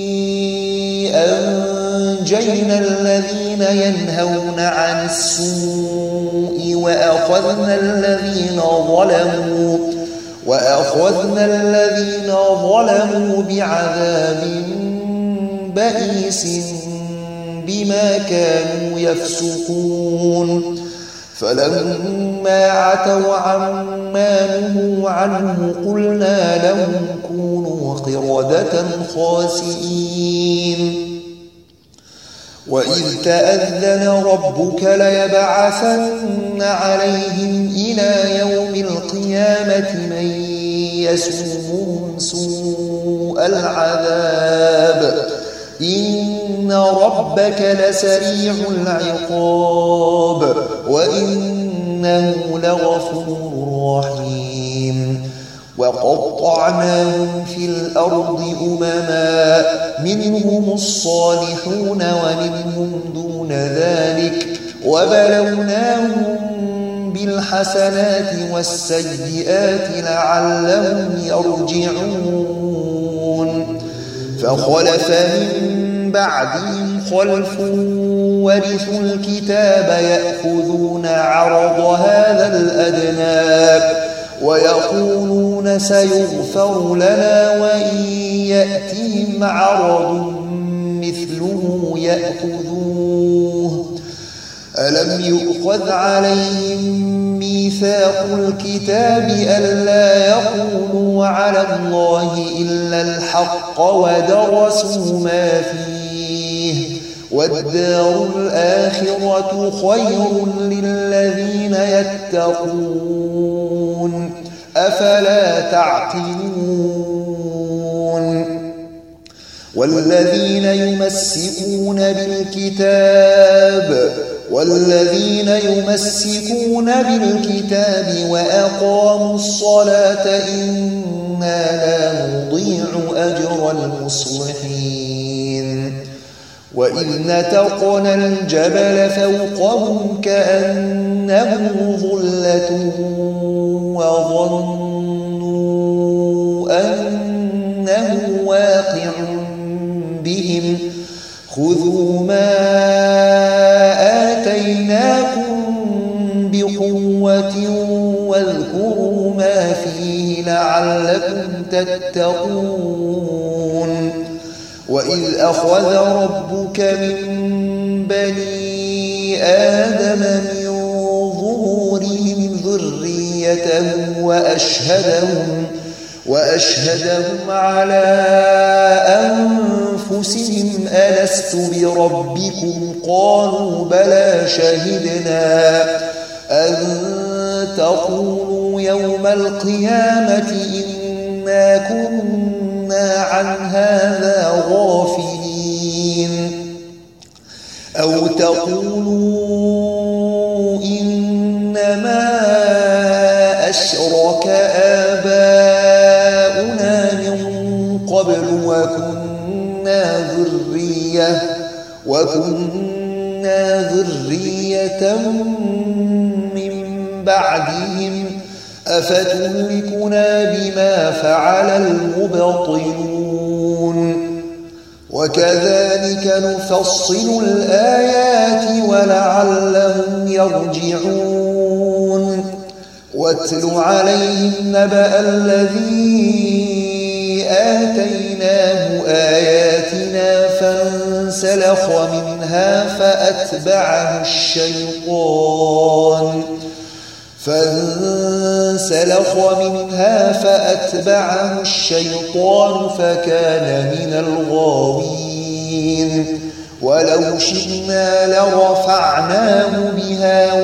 Speaker 1: أنجينا الذين ينهون عن السوء وأخذنا الذين ظلموا وأخذنا الذين ظلموا بعذاب بئيس بما كانوا يفسقون فلما عتوا عما نهوا عنه قلنا لهم كونوا قردة خاسئين وإذ تأذن ربك ليبعثن عليهم إلى يوم القيامة من يسومهم سوء العذاب إن ربك لسريع العقاب وإنه لغفور رحيم وقطعناهم في الأرض أمما منهم الصالحون ومنهم دون ذلك وبلوناهم بالحسنات والسيئات لعلهم يرجعون فخلف من بعدهم خلف ورثوا الكتاب يأخذون عرض هذا الأدنى ويقولون سيغفر لنا وإن يأتهم عرض مثله يأخذوه ألم يؤخذ عليهم ميثاق الكتاب ألا يقولوا على الله إلا الحق ودرسوا ما فيه والدار الآخرة خير للذين يتقون أفلا تعقلون والذين يمسكون بالكتاب والذين يمسكون بالكتاب وأقاموا الصلاة إنا لا نضيع أجر المصلحين وإذ نتقنا الجبل فوقهم كأنه ظلة وظنوا أنه واقع بهم خذوا ما آتيناكم بقوة واذكروا ما فيه لعلكم تتقون وإذ أخذ ربك من بني آدم من ظهورهم ذريتهم وأشهدهم وأشهدهم على أنفسهم ألست بربكم قالوا بلى شهدنا أن تقولوا يوم القيامة إنا كنا عن هذا غافلين أو تقولوا إنما أشرك آباؤنا من قبل وكنا ذرية وكنا ذرية من بعدهم أفتهلكنا بما فعل المبطلون وكذلك نفصل الآيات ولعلهم يرجعون واتل عليهم نبأ الذي آتيناه آياتنا فانسلخ منها فأتبعه الشيطان فانسلخ منها فأتبعه الشيطان فكان من الغاوين ولو شئنا لرفعناه بها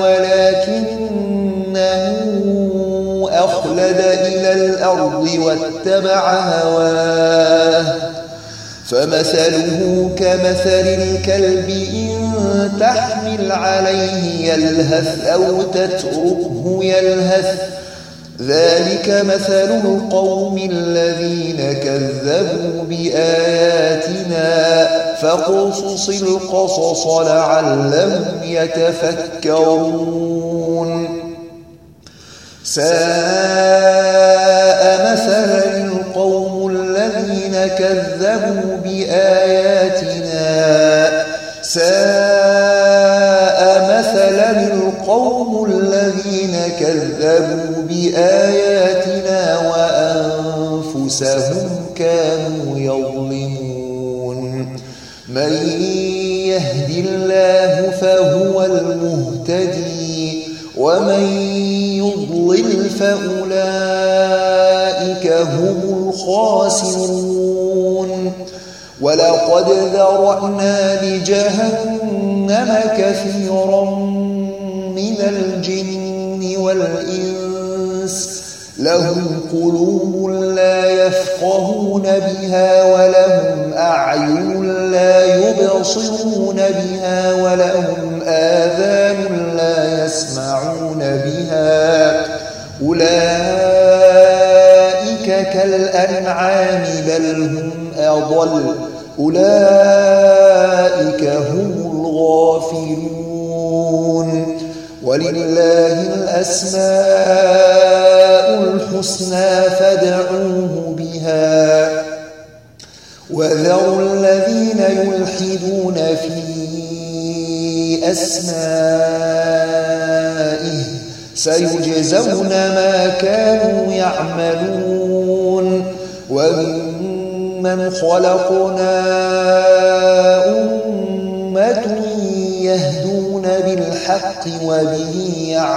Speaker 1: ولكنه أخلد إلى الأرض واتبع هواه فمثله كمثل الكلب إن تحمل عليه يلهث أو تتركه يلهث ذلك مثل القوم الذين كذبوا بآياتنا فاقصص القصص لعلهم يتفكرون ساء مثلا القوم الذين كذبوا بآياتنا ساء مثلا القوم الذين كذبوا بآياتنا وأنفسهم كانوا يظلمون من يهد الله فهو المهتدي ومن يضلل فأولئك هم الخاسرون ولقد ذرأنا لجهنم كثيرا من الجن والإنس لهم قلوب لا يفقهون بها ولهم أعين لا يبصرون بها ولهم آذان لا يسمعون بها أولئك كالأنعام بل هم أضل أولئك هم الغافلون ولله الأسماء الحسنى فادعوه بها وذروا الذين يلحدون في أسمائه سيجزون ما كانوا يعملون وممن خلقنا أمة يهدون بالحق وبه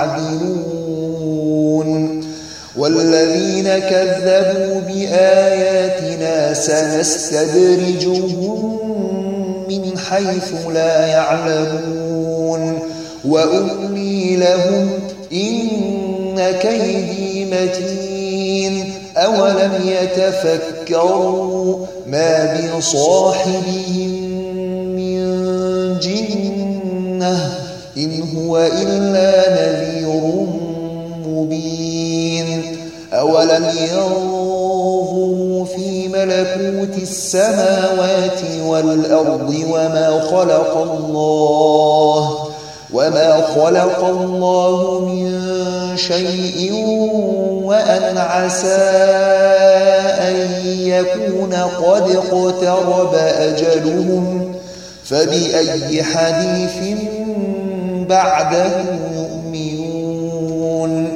Speaker 1: يعدلون والذين كذبوا بآياتنا سنستدرجهم من حيث لا يعلمون وأملي لهم إن كيدي متين أولم يتفكروا ما بصاحبهم من جنة إن هو إلا نذير مبين أولم ينظروا في ملكوت السماوات والأرض وما خلق الله وما خلق الله من شيء وأن عسى أن يكون قد اقترب أجلهم فبأي حديث بعده يؤمنون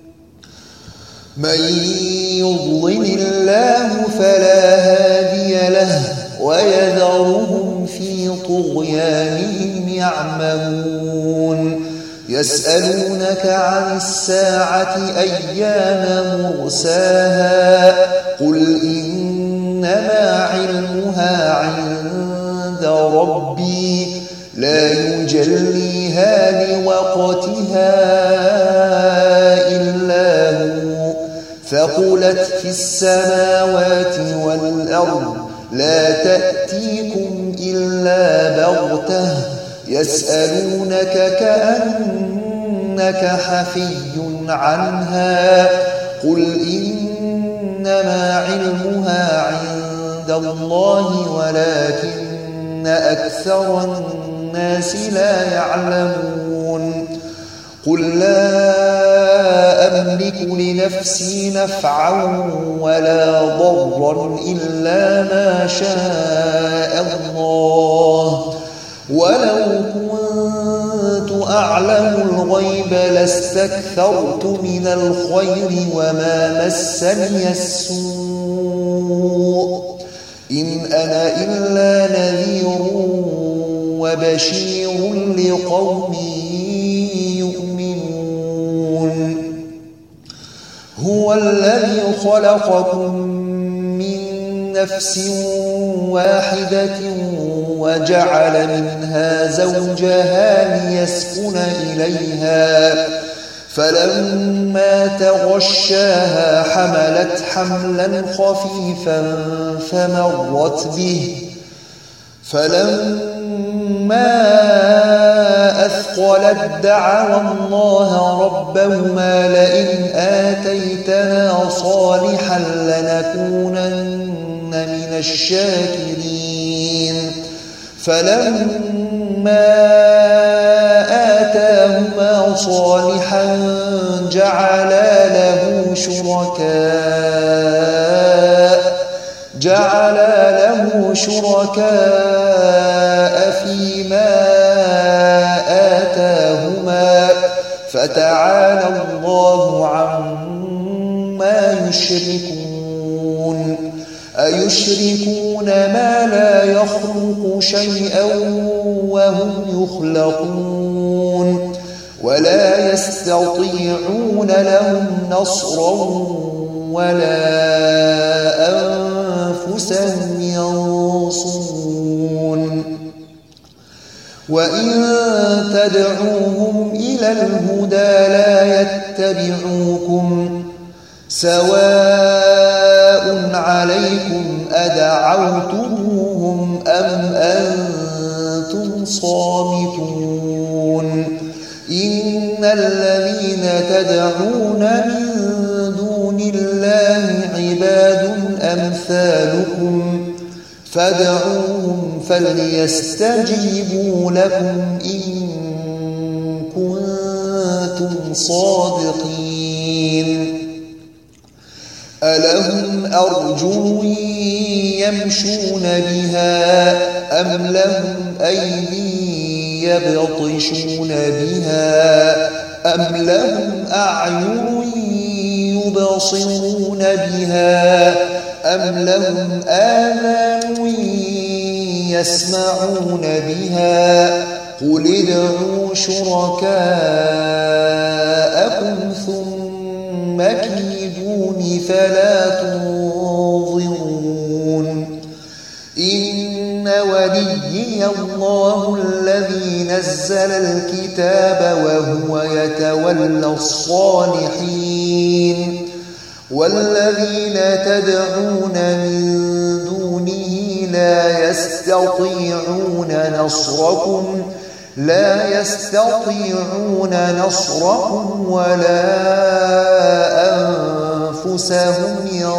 Speaker 1: من يضلل الله فلا هادي له ويذرهم في طغيانهم يعمهون يسألونك عن الساعة أيان مرساها قل إنما علمها عند ربي لا يجليها لوقتها إلا هو ثقلت في السماوات والأرض لا تأتيكم إلا بغتة يسألونك كأنك حفي عنها قل إنما علمها عند الله ولكن أكثر الناس لا يعلمون قل لا أملك لنفسي نفعا ولا ضرا إلا ما شاء الله ولو كنت أعلم الغيب لاستكثرت من الخير وما مسني السوء إن أنا إلا نذير وبشير لقوم يؤمنون هو الذي خلقكم من نفس واحدة وجعل منها زوجها ليسكن إليها فلما تغشاها حملت حملا خفيفا فمرت به فلما أثقلت دعوا الله ربهما لئن آتيتنا صالحا لنكونن من الشاكرين فلما آتاهما صالحا جعلا له شركاء جعلا له شركاء فيما آتاهما فتعالى الله عما يشركون أيشركون ما لا يخلق شيئا وهم يخلقون ولا يستطيعون لهم نصرا ولا أنفسهم ينصرون وإن تدعوهم إلى الهدى لا يتبعوكم سواء عليكم أدعوتموهم أم أنتم صامتون إن الذين تدعون من دون الله عباد أمثالكم فادعوهم فليستجيبوا لكم إن كنتم صادقين ألهم أرجل يمشون بها أم لهم أيدي يبطشون بها أم لهم أعين يبصرون بها أم لهم آذان يسمعون بها قل ادعوا شركاءكم ثم كيدون فلا تنظرون إن وليي الله الذي نزل الكتاب وهو يتولى الصالحين والذين تدعون من دونه لا يستطيعون نصركم لا يستطيعون نصركم ولا أنفسهم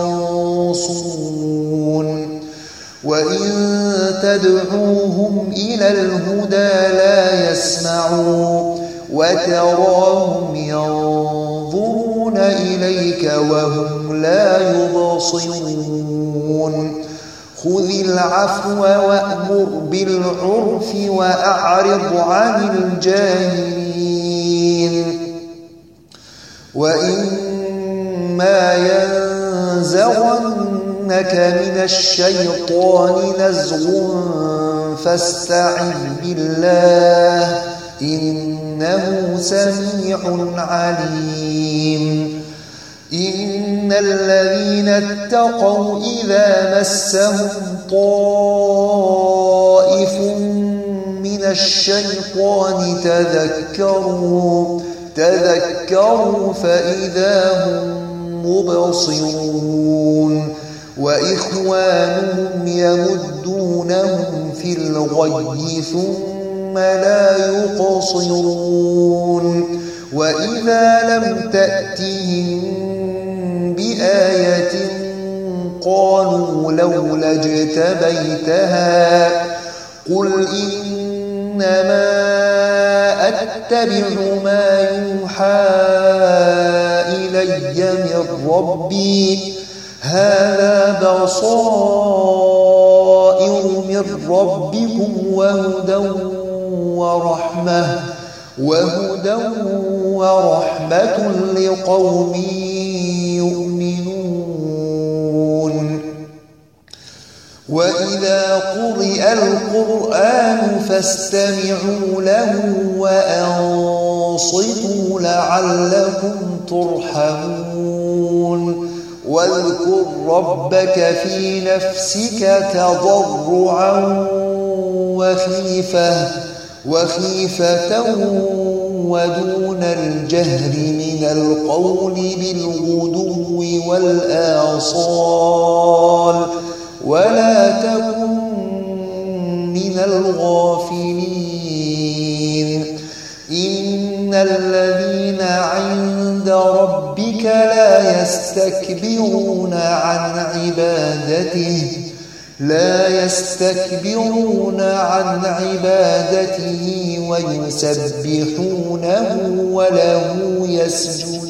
Speaker 1: ينصرون وإن تدعوهم إلى الهدى لا يسمعوا وتراهم ينظرون إليك وهم لا يبصرون خذ العفو وأمر بالعرف وأعرض عن الجاهلين وإما ينزغنك من الشيطان نزغ فاستعذ بالله إنه سميع عليم إن الذين اتقوا إذا مسهم طائف من الشيطان تذكروا تذكروا فإذا هم مبصرون وإخوانهم يمدونهم في الغي ثم لا يقصرون وإذا لم تأتهم بآية قالوا لولا اجتبيتها قل إنما أتبع ما يوحى إلي من ربي هذا بصائر من ربكم وهدى ورحمة وهدى ورحمة لقوم يؤمنون وإذا قرئ القرآن فاستمعوا له وأنصتوا لعلكم ترحمون واذكر ربك في نفسك تضرعا وخيفة وخيفة ودون الجهر من القول بالغدو والآصال ولا تكن من الغافلين إن الذين عند ربك لا يستكبرون عن عبادته لا يستكبرون عن عبادته ويسبحونه وله يسجدون